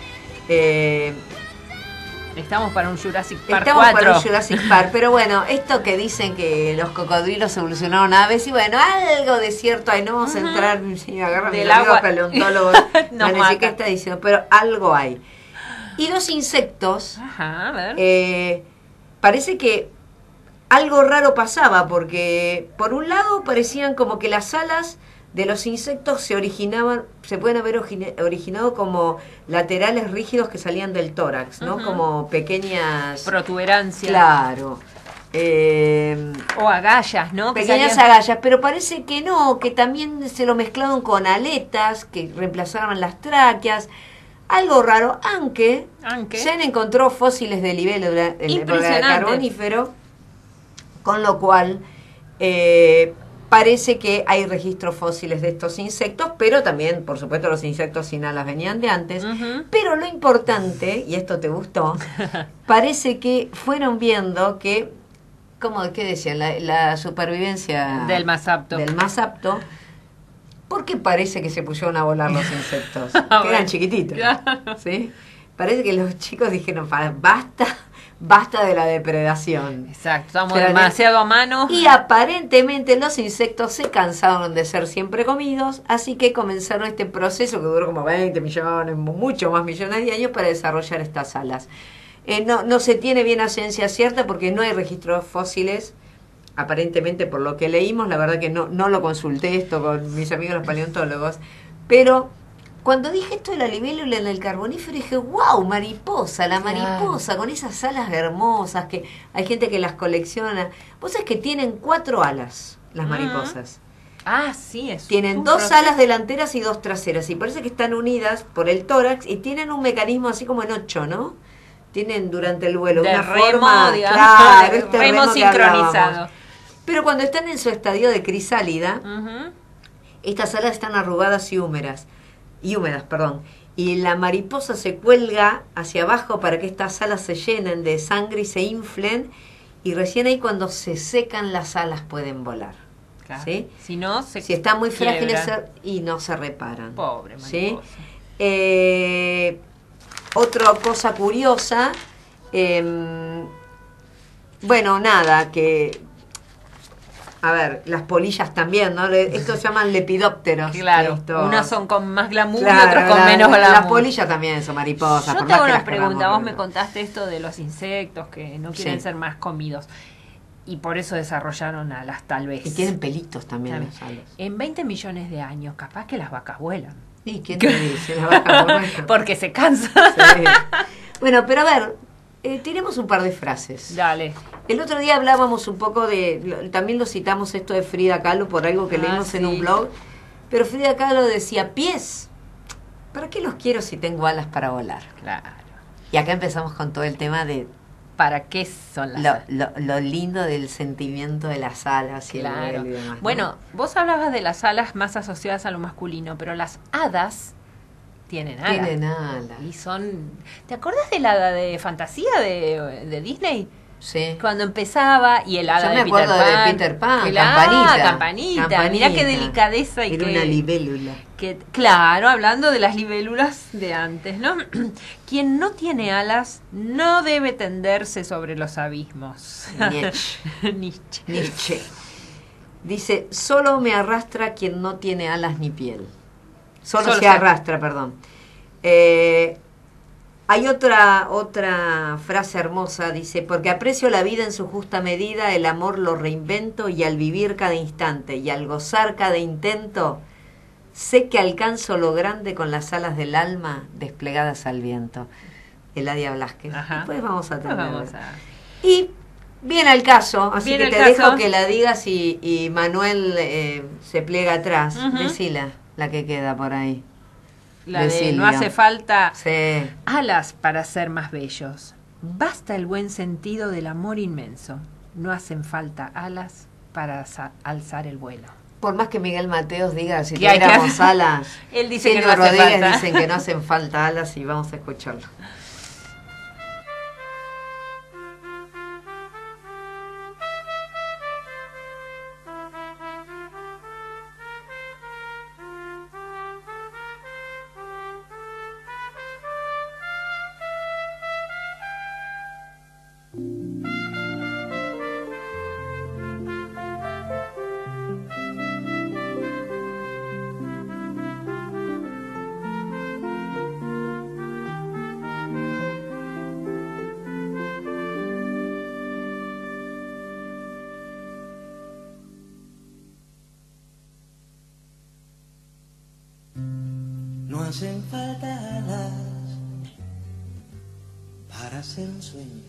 Eh, Estamos para un Jurassic Park Estamos cuatro. para un Jurassic Park, pero bueno, esto que dicen que los cocodrilos evolucionaron aves, y bueno, algo de cierto hay, no vamos a entrar, sí, agarra mi Del amigo agua. paleontólogo, Nos van a decir mata. qué está diciendo, pero algo hay. Y los insectos, Ajá, a ver. eh, parece que algo raro pasaba, porque por un lado parecían como que las alas de los insectos se originaban, se pueden haber origina- originado como laterales rígidos que salían del tórax, ¿no? Ujú. Como pequeñas... Protuberancia. Claro. Eh, O agallas, ¿no? Que pequeñas salían- agallas, pero parece que no, que también se lo mezclaron con aletas que reemplazaban las tráqueas. Algo raro, aunque, Aunque. se han encontrado fósiles de libélula en la época del Impresionante. Carbonífero, con lo cual eh, parece que hay registros fósiles de estos insectos, pero también, por supuesto, los insectos sin alas venían de antes. Ujú. Pero lo importante, y esto te gustó, parece que fueron viendo que, ¿cómo, qué decían? La, la supervivencia Del más apto. Del más apto. ¿Por qué parece que se pusieron a volar los insectos? Que Bueno. eran chiquititos. Claro. ¿Sí? Parece que los chicos dijeron, "Pa- basta, basta de la depredación. Exacto, estamos Pero demasiado a mano. Y aparentemente los insectos se cansaron de ser siempre comidos, así que comenzaron este proceso que duró como veinte millones, mucho más millones de años para desarrollar estas alas. Eh, no, no se tiene bien a ciencia cierta porque no hay registros fósiles aparentemente por lo que leímos, la verdad que no, no lo consulté esto con mis amigos los paleontólogos, pero cuando dije esto de la libélula en el carbonífero, dije, wow, mariposa, la Claro. mariposa, con esas alas hermosas, que hay gente que las colecciona. Vos sabés que tienen cuatro alas las Ah. mariposas. Ah, sí, es Tienen un dos proceso. alas delanteras y dos traseras, y parece que están unidas por el tórax y tienen un mecanismo así como en ocho, ¿no? Tienen durante el vuelo de una remo, forma, digamos, claro, de este remo remo que hablábamos. sincronizado. Pero cuando están en su estadio de crisálida, Ujú. estas alas están arrugadas y húmedas, y húmedas, perdón. Y la mariposa se cuelga hacia abajo para que estas alas se llenen de sangre y se inflen, y recién ahí cuando se secan las alas pueden volar. Claro. ¿Sí? Si no, se Si están muy frágiles quiebran. se- y no se reparan. Pobre ¿Sí? mariposa. Eh, otra cosa curiosa, eh, bueno, nada, que, a ver, las polillas también, ¿no? Le- Estos se llaman lepidópteros. Claro, estos. unas son con más glamour y Claro, otras con la- menos la- glamour. Las polillas también son mariposas. Yo por tengo más que una las pregunta, queramos vos me ver. contaste esto de los insectos que no quieren Sí. ser más comidos y por eso desarrollaron alas, tal vez. Y tienen pelitos también También. las alas. En veinte millones de años, capaz que las vacas vuelan. ¿Y quién te dice? La vaca vuela. Porque se cansan. Sí. Bueno, pero a ver, eh, tiremos un par de frases. Dale. El otro día hablábamos un poco de, lo- también lo citamos esto de Frida Kahlo por algo que Ah, leímos en sí. un blog, pero Frida Kahlo decía, pies, ¿para qué los quiero si tengo alas para volar? Claro. Y acá empezamos con todo el tema de ¿Para qué son las lo, alas? lo, lo lindo del sentimiento de las alas y el Claro. vuelo y demás, ¿no? Bueno, vos hablabas de las alas más asociadas a lo masculino, pero las hadas tienen alas. Tienen alas. Y son... ¿Te acordás del hada de fantasía de, de Disney? Sí. Cuando empezaba y el hada Yo me de Peter acuerdo de Pan. Peter Pan, Claro, Campanita. campanita. Mirá qué delicadeza y Era qué... una libélula. que, claro, hablando de las libélulas de antes, ¿no? Quien no tiene alas no debe tenderse sobre los abismos. Nietzsche. Nietzsche. Nietzsche. Dice, solo me arrastra quien no tiene alas ni piel. Solo, Solo se se- arrastra, perdón. Eh, hay otra, otra frase hermosa, dice, porque aprecio la vida en su justa medida, el amor lo reinvento y al vivir cada instante y al gozar cada intento, sé que alcanzo lo grande con las alas del alma desplegadas al viento. Eladia Blasquez. Ajá. Después vamos a Pues tener. vamos a... Y viene al caso, así Viene que al te caso. dejo que la digas y, y Manuel eh, se pliega atrás. Ujú. Decila, la que queda por ahí. La de de no Silvia. hace falta Sí. alas para ser más bellos. Basta el buen sentido del amor inmenso. No hacen falta alas para alza- alzar el vuelo. Por más que Miguel Mateos diga, si Que hay que tuviéramos hacer- alas, Él dice que Silvio no hace Rodríguez falta. dicen que no hacen falta alas y vamos a escucharlo. No hacen falta alas para hacer un sueño.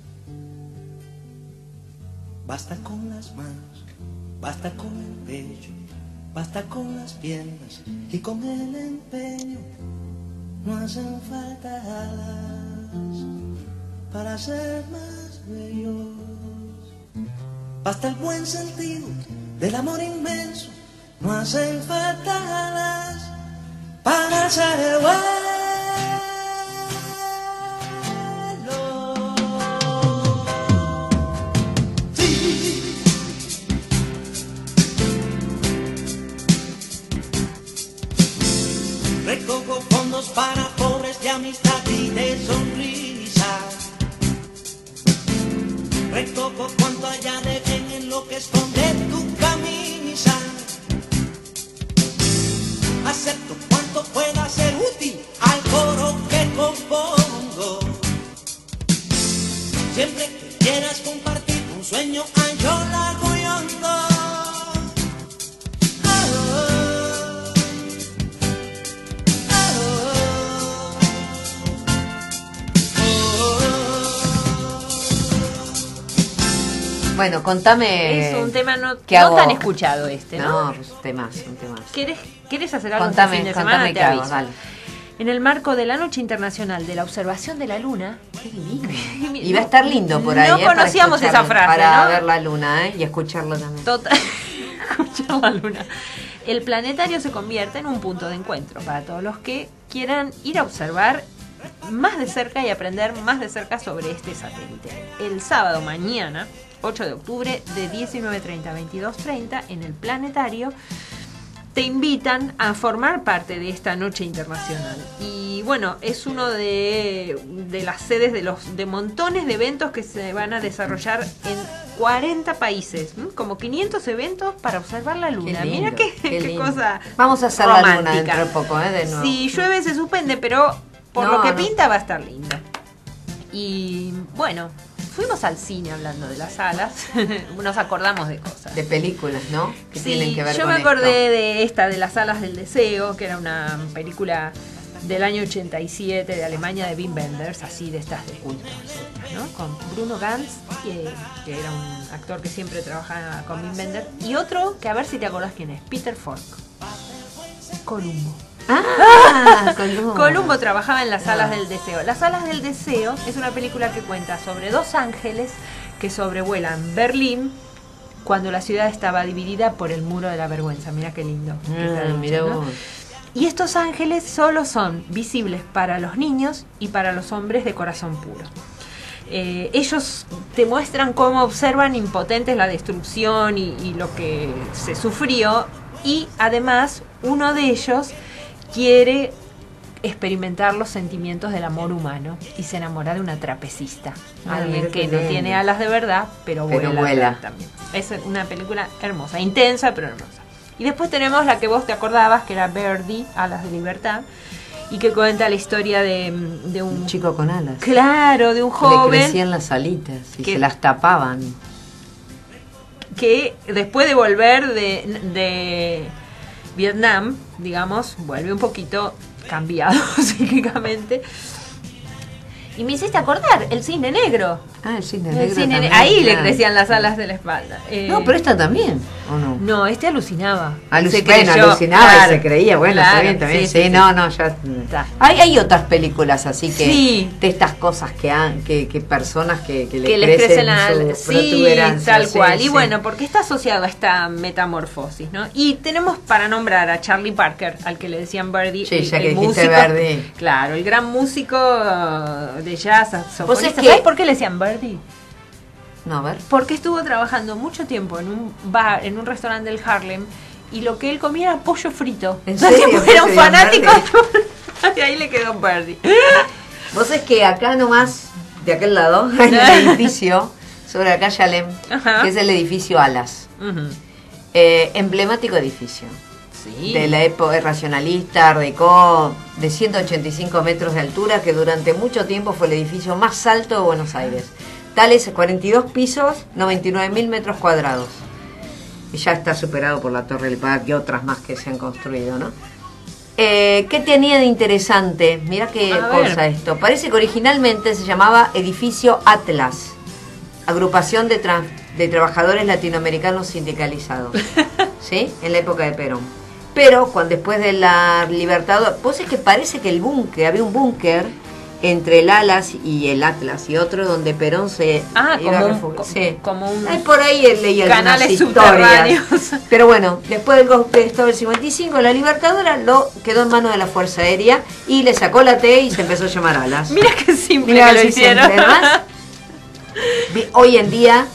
Basta con las manos, basta con el pecho, basta con las piernas y con el empeño. No hacen falta alas para ser más bellos. Basta el buen sentido del amor inmenso. No hacen falta alas para ser el vuelo. Sí. Recojo fondos para pobres de amistad y de sonrisa. Recojo cuanto haya de bien en lo que esconde tu camisa. Acepto cuanto pueda ser útil al coro que compongo. Siempre que quieras compartir un sueño, ay, yo largo y hondo. Bueno, contame. Es un tema no, ¿qué no hago? tan escuchado este, ¿no? No, pues un temazo, un temazo. ¿Querés, ¿Querés hacer algo Contame, este fin de contame semana? qué Te hago, aviso. dale. En el marco de la Noche Internacional de la Observación de la Luna. Qué lindo. Y va a estar lindo por ahí. No eh, para conocíamos esa escucharlo, frase, Para ¿no? ver la luna, ¿eh? Y escucharlo también. Total. Escuchar la luna. El planetario se convierte en un punto de encuentro para todos los que quieran ir a observar más de cerca y aprender más de cerca sobre este satélite. El sábado mañana, ocho de octubre, de diecinueve treinta a veintidós treinta, en el planetario, te invitan a formar parte de esta noche internacional. Y bueno, es uno de, de las sedes de los de montones de eventos que se van a desarrollar en cuarenta países, ¿m? Como quinientos eventos para observar la luna. Qué lindo, Mira qué, qué qué lindo. cosa Vamos a hacer la luna romántica. dentro de poco, ¿eh? De nuevo. Si llueve se suspende, pero por No, lo que no. pinta va a estar lindo. Y bueno, fuimos al cine hablando de las alas. Nos acordamos de cosas. De películas, ¿no? Que Sí, tienen que ver yo con me acordé esto. de esta, de Las Alas del Deseo, que era una película del año ochenta y siete de Alemania de Wim Wenders, así de estas de culto, etcétera, ¿no? Con Bruno Ganz, que, que era un actor que siempre trabajaba con Wim Wenders, y otro que a ver si te acordás quién es, Peter Falk. Columbo. Ah, Columbo. Columbo trabajaba en Las Alas del Deseo. Las Alas del Deseo es una película que cuenta sobre dos ángeles que sobrevuelan Berlín cuando la ciudad estaba dividida por el muro de la vergüenza. Mira qué lindo. que está Ah, dicho, mirá ¿no? vos. Y estos ángeles solo son visibles para los niños y para los hombres de corazón puro. Eh, ellos te muestran cómo observan impotentes la destrucción y, y lo que se sufrió, y además uno de ellos quiere experimentar los sentimientos del amor humano y se enamora de una trapecista, Ah, alguien mira que qué no lindo. tiene alas de verdad, pero, Pero vuela, vuela. también. Es una película hermosa, intensa pero hermosa. Y después tenemos la que vos te acordabas, que era Verdi, Alas de Libertad, y que cuenta la historia de, de un, Un chico con alas. claro, de un Le joven crecían las alitas y que- se las tapaban. que después de volver de, de Vietnam, digamos, vuelve un poquito cambiado psíquicamente. Y me hiciste acordar, el cisne negro. Ah, el cisne El negro cisne ne- también, ahí le claro. crecían las alas de la espalda. Eh, No, pero esta también, ¿o no? No, este alucinaba. Aluc- Se bueno, creyó, alucinaba claro, y se creía, bueno, claro, está bien, también. sí, Sí, sí, no, sí. no, ya. Está. Hay, hay otras películas así que Sí. de estas cosas que han, que, que personas que, que, le que les crecen, crecen la su sí, protuberancia, tal sí, cual. sí. Y bueno, porque está asociado a esta metamorfosis, ¿no? Y tenemos para nombrar a Charlie Parker, al que le decían Verdi, Sí, el, ya que el dijiste músico, Verdi. claro, el gran músico uh, de jazz, saxofonista. es que- ¿Sabes por qué le decían Verdi? No, a ver. Porque estuvo trabajando mucho tiempo en un bar, en un restaurante del Harlem, y lo que él comía era pollo frito. ¿En Entonces, serio? era un ¿Por eso le fanático llaman de ahí le quedó Verdi. Vos es que acá nomás, de aquel lado, hay un edificio sobre la calle Alem, Ajá. que es el edificio Alas. Ujú. Eh, emblemático edificio. Sí. De la época racionalista, Art Deco, de ciento ochenta y cinco metros de altura, que durante mucho tiempo fue el edificio más alto de Buenos Aires. Tales cuarenta y dos pisos, noventa y nueve mil metros cuadrados. Y ya está superado por la Torre del Parque y otras más que se han construido, ¿no? Eh, ¿Qué tenía de interesante? Mira qué A cosa ver. esto. Parece que originalmente se llamaba Edificio Atlas, agrupación de, tra- de trabajadores latinoamericanos sindicalizados, ¿sí? En la época de Perón. Pero cuando después de la Libertador, pues es que parece que el búnker, había un búnker entre el Alas y el Atlas y otro donde Perón se Ah, iba a como un- refugiar. co- Sí. como un- Ay, por ahí él leía algunas canales historias. subterráneos. Pero bueno, después del golpe de Estado del cincuenta y cinco, la Libertadora lo quedó en manos de la Fuerza Aérea y le sacó la T y se empezó a llamar Alas. Mira qué simple Mirá que lo si hicieron. siempre, además, vi- hoy en día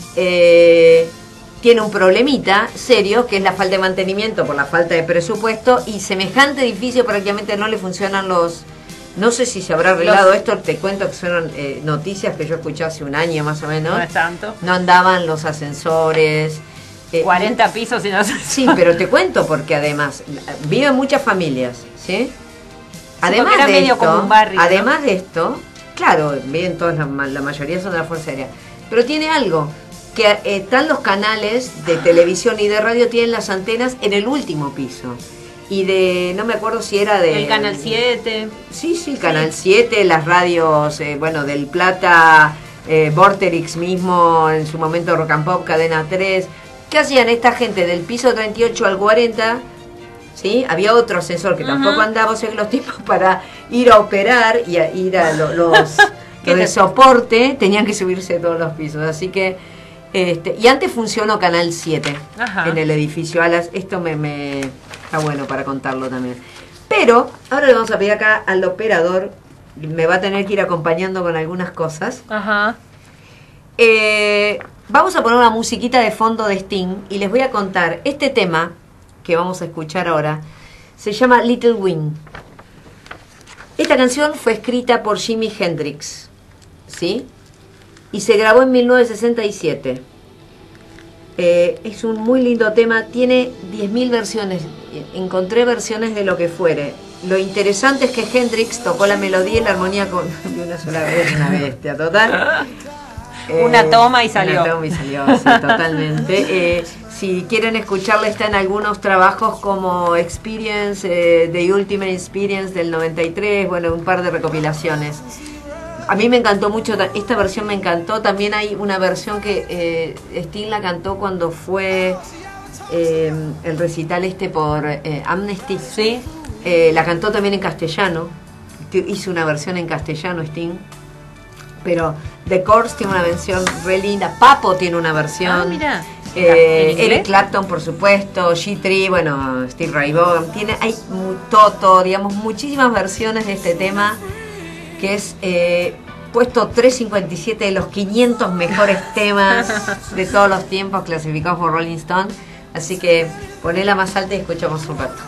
eh, tiene un problemita serio, que es la falta de mantenimiento por la falta de presupuesto, y semejante edificio prácticamente no le funcionan los... No sé si se habrá arreglado Los- esto, te cuento que son eh, noticias que yo escuché hace un año más o menos. No es tanto. No andaban los ascensores. eh, cuarenta pisos y no sé. Sí, pero te cuento porque además viven muchas familias, ¿sí? Además porque era de medio esto, como un barrio, ¿no? además de esto, claro, viven todas la, ma- la mayoría son de la Fuerza Aérea, pero tiene algo que eh, están los canales de televisión y de radio, tienen las antenas en el último piso. Y de, no me acuerdo si era de... El Canal siete. Sí, sí, Canal siete, las radios, eh, bueno, del Plata, eh, Vorterix mismo, en su momento Rock and Pop, Cadena tres. ¿Qué hacían esta gente del piso treinta y ocho al cuarenta? ¿Sí? Había otro ascensor que tampoco Ujú. andaba, o sea que los tipos para ir a operar y a ir a lo- los, ¿Qué lo de te- soporte tenían que subirse a todos los pisos. Así que, este, y antes funcionó Canal siete Ajá. en el edificio Alas. Esto me, me está bueno para contarlo también. Pero ahora le vamos a pedir acá al operador, me va a tener que ir acompañando con algunas cosas. Ajá. Eh, vamos a poner una musiquita de fondo de Sting y les voy a contar este tema que vamos a escuchar ahora. Se llama Little Wing. Esta canción fue escrita por Jimi Hendrix, ¿sí? Y se grabó en mil novecientos sesenta y siete. Eh, es un muy lindo tema, tiene diez mil versiones. Encontré versiones de lo que fuere. Lo interesante es que Hendrix tocó la melodía y la armonía con de una sola vez, una bestia total. Una toma y salió. Una toma y salió, sí, totalmente. Eh, si quieren escucharla, está en algunos trabajos como Experience, eh, The Ultimate Experience del noventa y tres, bueno, un par de recopilaciones. A mí me encantó mucho, ta- esta versión me encantó. También hay una versión que eh, Sting la cantó cuando fue eh, el recital este por eh, Amnesty. Sí. Eh, la cantó también en castellano. T- Hizo una versión en castellano Sting. Pero The Course tiene una versión re linda. Papo tiene una versión. Ah, mira. Eh, ¿En inglés? Eric Clapton, por supuesto. G tres, bueno, Steve Ray Vaughan. Tiene, hay mu- Toto, digamos, muchísimas versiones de este tema. Que es eh, puesto trescientos cincuenta y siete de los quinientos mejores temas de todos los tiempos clasificados por Rolling Stone. Así que ponela más alta y escuchamos un rato.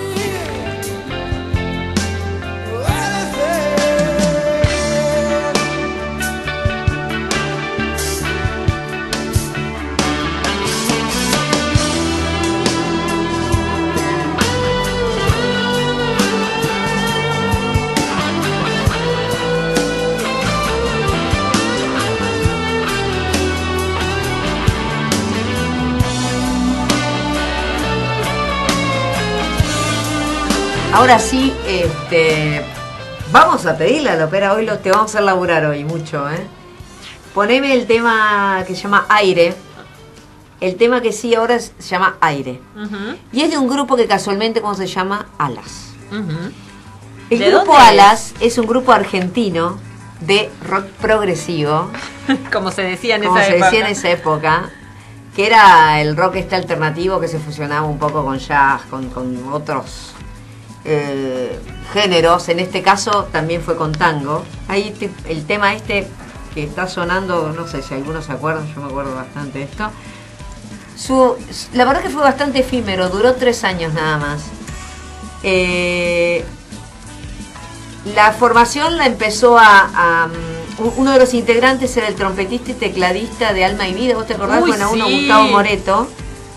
Ahora sí, este, vamos a pedirle al ópera hoy, lo, te vamos a hacer laburar hoy mucho, ¿eh? Poneme el tema que se llama Aire. El tema que sí ahora es- se llama Aire. Ujú, Y es de un grupo que casualmente, ¿cómo se llama? Alas. ujú. El ¿De grupo dónde es? Alas es un grupo argentino de rock progresivo, Como se decía en como esa se época. decía en esa época, que era el rock este alternativo que se fusionaba un poco con jazz, con, con otros eh, géneros. En este caso también fue con tango. Ahí te- el tema este que está sonando, no sé si algunos se acuerdan, yo me acuerdo bastante de esto. Su, la verdad que fue bastante efímero, duró tres años nada más. Eh, la formación la empezó a, a, um, uno de los integrantes era el trompetista y tecladista de Alma y Vida, ¿vos te acordás? Uy, Bueno, uno, sí. Gustavo Moreto.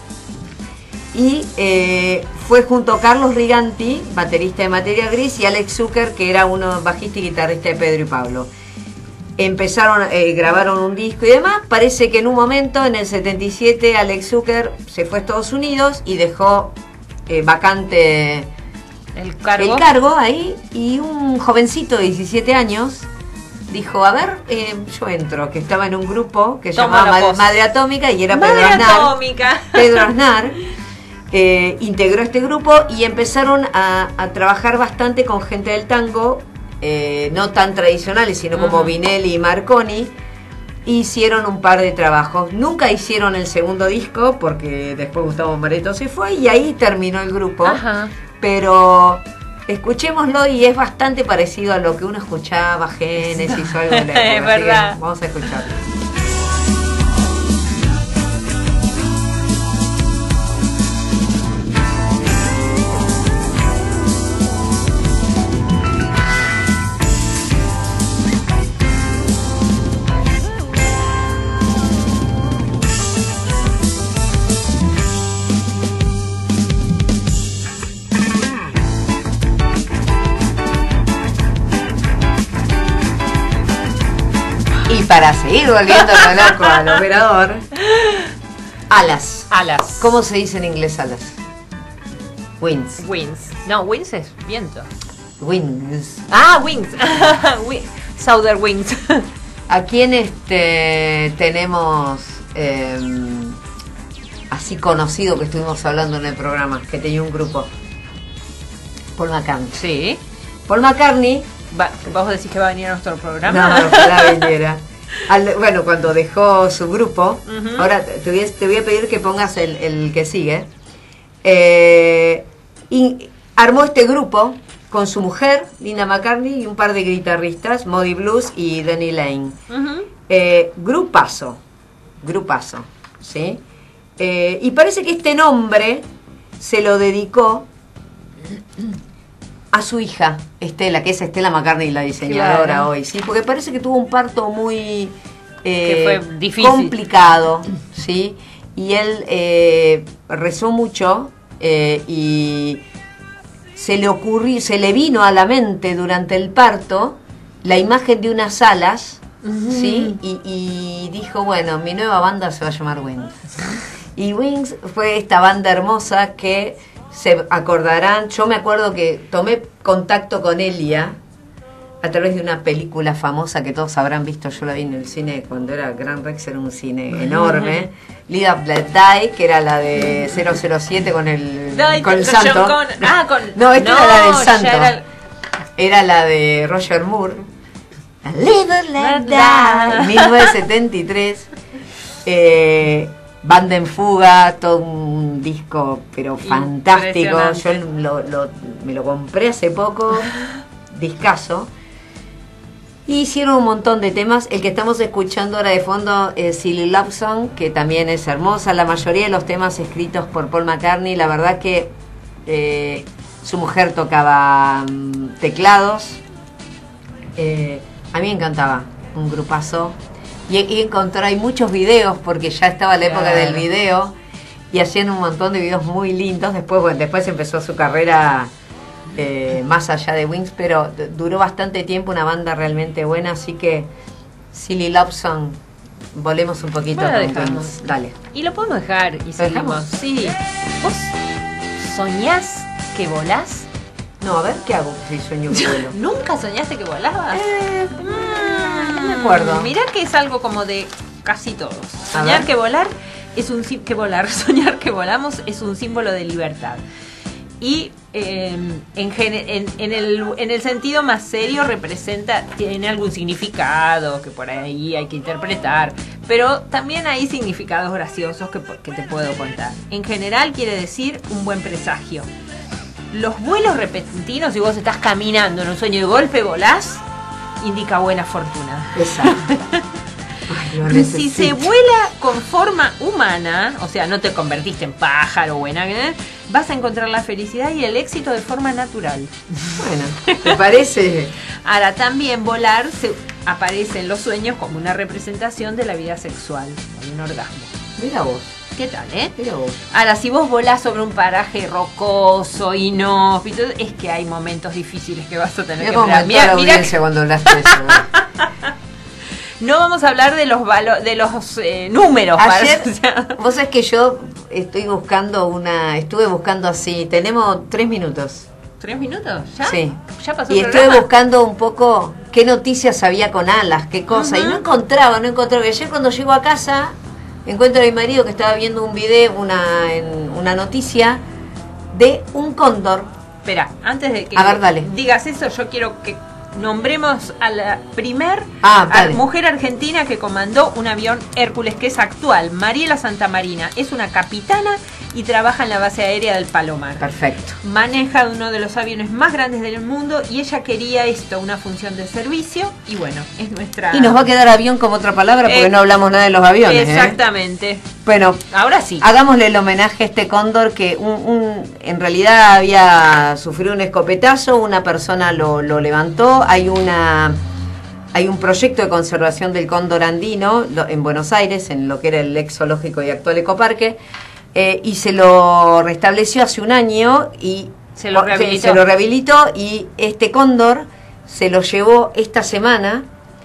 Y eh, fue junto a Carlos Riganti, baterista de Materia Gris, y Alex Zucker, que era uno bajista y guitarrista de Pedro y Pablo. Empezaron, eh, grabaron un disco y demás. Parece que en un momento, en el setenta y siete, Alex Zucker se fue a Estados Unidos y dejó eh, vacante El cargo. el cargo ahí. Y un jovencito de diecisiete años dijo, a ver, eh, yo entro, que estaba en un grupo que se Toma llamaba la Madre, voz. Madre Atómica y era Madre Pedro Aznar. Atómica. Pedro Aznar eh, integró este grupo y empezaron a, a trabajar bastante con gente del tango, eh, no tan tradicionales, sino como Ujú. Vinelli y Marconi. Hicieron un par de trabajos. Nunca hicieron el segundo disco porque después Gustavo Moreto se fue y ahí terminó el grupo. Ajá. Pero escuchémoslo y es bastante parecido a lo que uno escuchaba, Génesis o algo de la época. Es Así verdad. que vamos a escucharlo. Y para seguir volviendo loco al operador, alas. Alas. ¿Cómo se dice en inglés alas? Wings. Winds. No, winds es viento. Wings. Ah, wings. Wi- Southern wings. ¿A quién este, tenemos eh, así conocido que estuvimos hablando en el programa, que tenía un grupo? Paul McCartney. Sí. Paul McCartney. Va, ¿vos decís que va a venir a nuestro programa? No, ojalá viniera. Al- bueno, cuando dejó su grupo, Ujú. ahora te te voy, a, te voy a pedir que pongas el, el que sigue. Eh, y armó este grupo con su mujer, Linda McCartney, y un par de guitarristas, Moody Blues y Denny Lane. Ujú. Eh, grupazo, grupazo, ¿sí? Eh, y parece que este nombre se lo dedicó a su hija, Estela, que es Estela McCartney, la diseñadora Claro. hoy, ¿sí? Porque parece que tuvo un parto muy eh, Que fue difícil. complicado, ¿sí? Y él eh, rezó mucho eh, y se le ocurrió, se le vino a la mente durante el parto la imagen de unas alas, ¿sí? Y, y dijo, bueno, mi nueva banda se va a llamar Wings. Y Wings fue esta banda hermosa que se acordarán, yo me acuerdo que tomé contacto con Elia a través de una película famosa que todos habrán visto, yo la vi en el cine cuando era Gran Rex, era un cine enorme, Live Up Let Die, que era la de cero cero siete con el, Ay, con el con santo. John Con- ah, con- No, esta no, era la del ya santo. era- Era la de Roger Moore. Live Up Let Let Die, Die. mil novecientos setenta y tres. Eh, Banda en Fuga, todo un disco pero fantástico. Yo Impresionante. lo, lo- me lo compré hace poco, discazo. Y hicieron un montón de temas. El que estamos escuchando ahora de fondo es Silly Love Song, que también es hermosa. La mayoría de los temas escritos por Paul McCartney. La verdad que eh, su mujer tocaba mm, teclados. Eh, a mí me encantaba, un grupazo. Y, y encontré, hay muchos videos, porque ya estaba la época Claro. del video, y hacían un montón de videos muy lindos. Después, bueno, después empezó su carrera eh, más allá de Wings, pero d- duró bastante tiempo, una banda realmente buena, así que Silly Love Song, volemos un poquito Bueno, con dejamos. Wings. Dale. Y lo podemos dejar y seguimos. dejamos? Sí. ¿Vos soñás que volás? No, a ver, ¿qué hago si sueño que vuelo? ¿Nunca soñaste que volabas? Eh, Mm, no me acuerdo. Mirá que es algo como de casi todos. A Soñar ver. que volar es un sim- que volar, soñar que volamos es un símbolo de libertad. Y eh, en, gene- en, en el, en el sentido más serio representa, tiene algún significado que por ahí hay que interpretar, pero también hay significados graciosos que, po- que te puedo contar. En general quiere decir un buen presagio. Los vuelos repentinos, si vos estás caminando en un sueño y de golpe volás, indica buena fortuna. Exacto. Ay, lo Si se necesito. vuela con forma humana, o sea, no te convertiste en pájaro o en águila, vas a encontrar la felicidad y el éxito de forma natural. Bueno, ¿te parece? Ahora, también volar se aparece en los sueños como una representación de la vida sexual, de un orgasmo. Mira vos, ¿Qué tal, eh? mira vos. Ahora, si vos volás sobre un paraje rocoso, inhóspito, es que hay momentos difíciles que vas a tener Mira que cómo esperar. aumentó la Mirá- mirá audiencia cuando hablaste de eso. no vamos a hablar de los valo- de los eh, números. para- Ayer, o sea, vos sabés que yo estoy buscando una, estuve buscando así, tenemos tres minutos. ¿Tres minutos? ¿Ya? Sí. ¿Ya pasó Y el estuve programa? buscando un poco qué noticias había con alas, qué cosa, y no encontraba, no encontraba. Y ayer cuando llego a casa, encuentro a mi marido que estaba viendo un video, una, en, una noticia de un cóndor. Espera, antes de que A ver, dale. digas eso, yo quiero que nombremos a la primer Ah, a- dale. mujer argentina que comandó un avión Hércules, que es actual, Mariela Santamarina. Es una capitana y trabaja en la base aérea del Palomar. Perfecto. Maneja uno de los aviones más grandes del mundo y ella quería esto, una función de servicio, y bueno, es nuestra... Y nos va a quedar avión como otra palabra porque Eh, no hablamos nada de los aviones. ¿eh? Exactamente. Bueno, Ahora sí. hagámosle el homenaje a este cóndor que un, un- en realidad había sufrido un escopetazo, una persona lo, lo levantó, hay una hay un proyecto de conservación del cóndor andino lo- en Buenos Aires, en lo que era el ex zoológico y actual ecoparque, eh, y se lo restableció hace un año y Se lo se- rehabilitó. se lo rehabilitó y este cóndor se lo llevó esta semana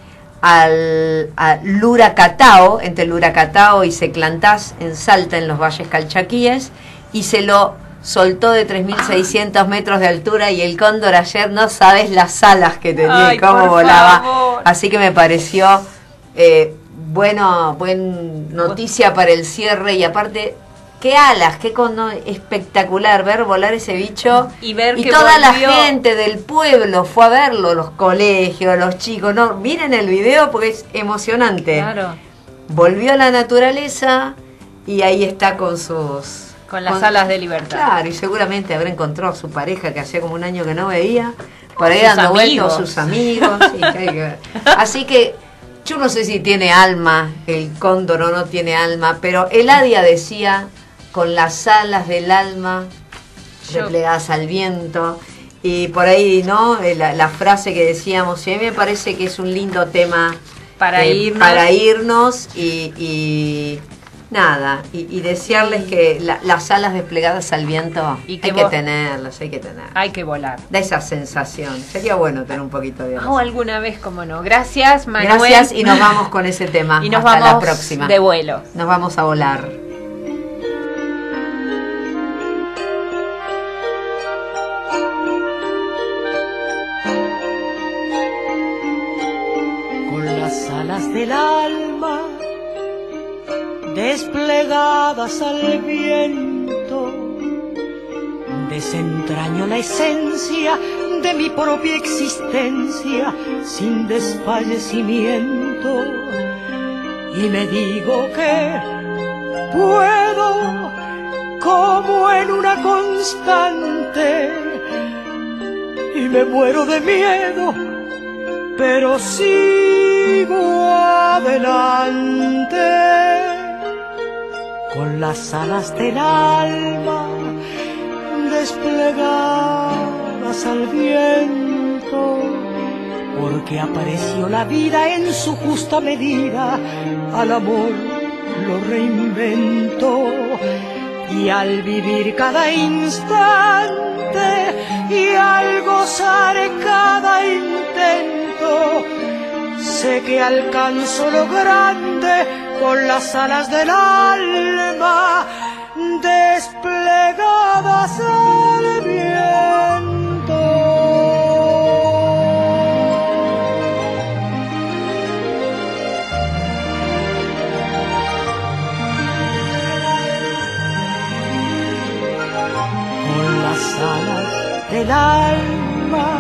al a Luracatao, entre Luracatao y Seclantás, en Salta, en los valles calchaquíes, y se lo soltó de tres mil seiscientos metros de altura, y el cóndor ayer no sabes las alas que tenía Ay, y cómo por volaba. favor. Así que me pareció Eh, bueno, buen noticia para el cierre y aparte, qué alas, qué cono espectacular ver volar ese bicho Y ver que toda volvió- la gente del pueblo fue a verlo, los colegios, los chicos, no, miren el video porque es emocionante. Claro. Volvió a la naturaleza y ahí está con sus... Con las alas de libertad. Claro, y seguramente habrá encontrado a su pareja que hacía como un año que no veía, por ahí Sus dando vueltas, amigos. o sus amigos. Sí, que hay que ver. Así que yo no sé si tiene alma, el cóndor o no tiene alma, pero Eladia decía, con las alas del alma Yo- replegadas al viento, y por ahí, ¿no? La, la frase que decíamos, y a mí me parece que es un lindo tema Para eh, irnos. para irnos y, y nada, y, y desearles que la- las alas desplegadas al viento Y que hay que vos- tenerlas, hay que tener. Hay que volar. Da esa sensación. Sería bueno tener un poquito de alas. O alguna vez, como no. Gracias, Manuel. Gracias y nos vamos con ese tema. Y nos Hasta vamos la próxima. de vuelo. Nos vamos a volar. Con las alas del alma desplegadas al viento, desentraño la esencia de mi propia existencia sin desfallecimiento y me digo que puedo como en una constante y me muero de miedo pero sigo adelante con las alas del alma desplegadas al viento, porque apareció la vida en su justa medida, al amor lo reinvento y al vivir cada instante y al gozar cada intento, sé que alcanzo lo grande con las alas del alma desplegadas al viento. Con las alas del alma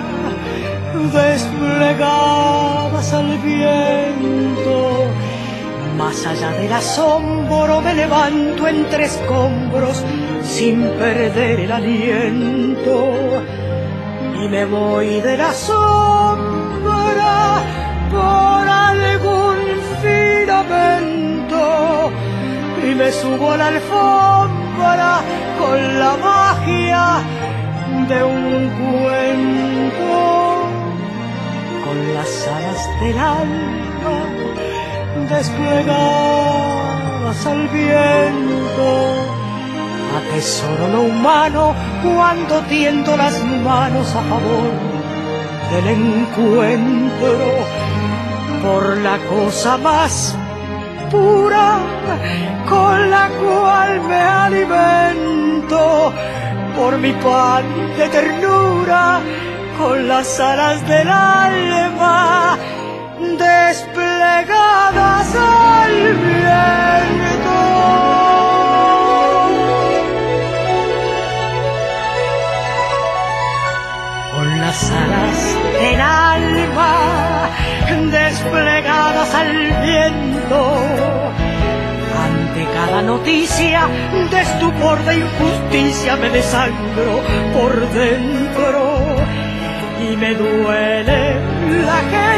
desplegadas al viento, más allá del asombro me levanto entre escombros sin perder el aliento y me voy de la sombra por algún filamento y me subo a la alfombra con la magia de un cuento, con las alas del alma desplegadas al viento, atesoro lo humano cuando tiendo las manos a favor del encuentro, por la cosa más pura con la cual me alimento, por mi pan de ternura con las alas del alma desplegadas al viento. Con las alas del alma desplegadas al viento, ante cada noticia de estupor, de injusticia me desangro por dentro y me duele la gente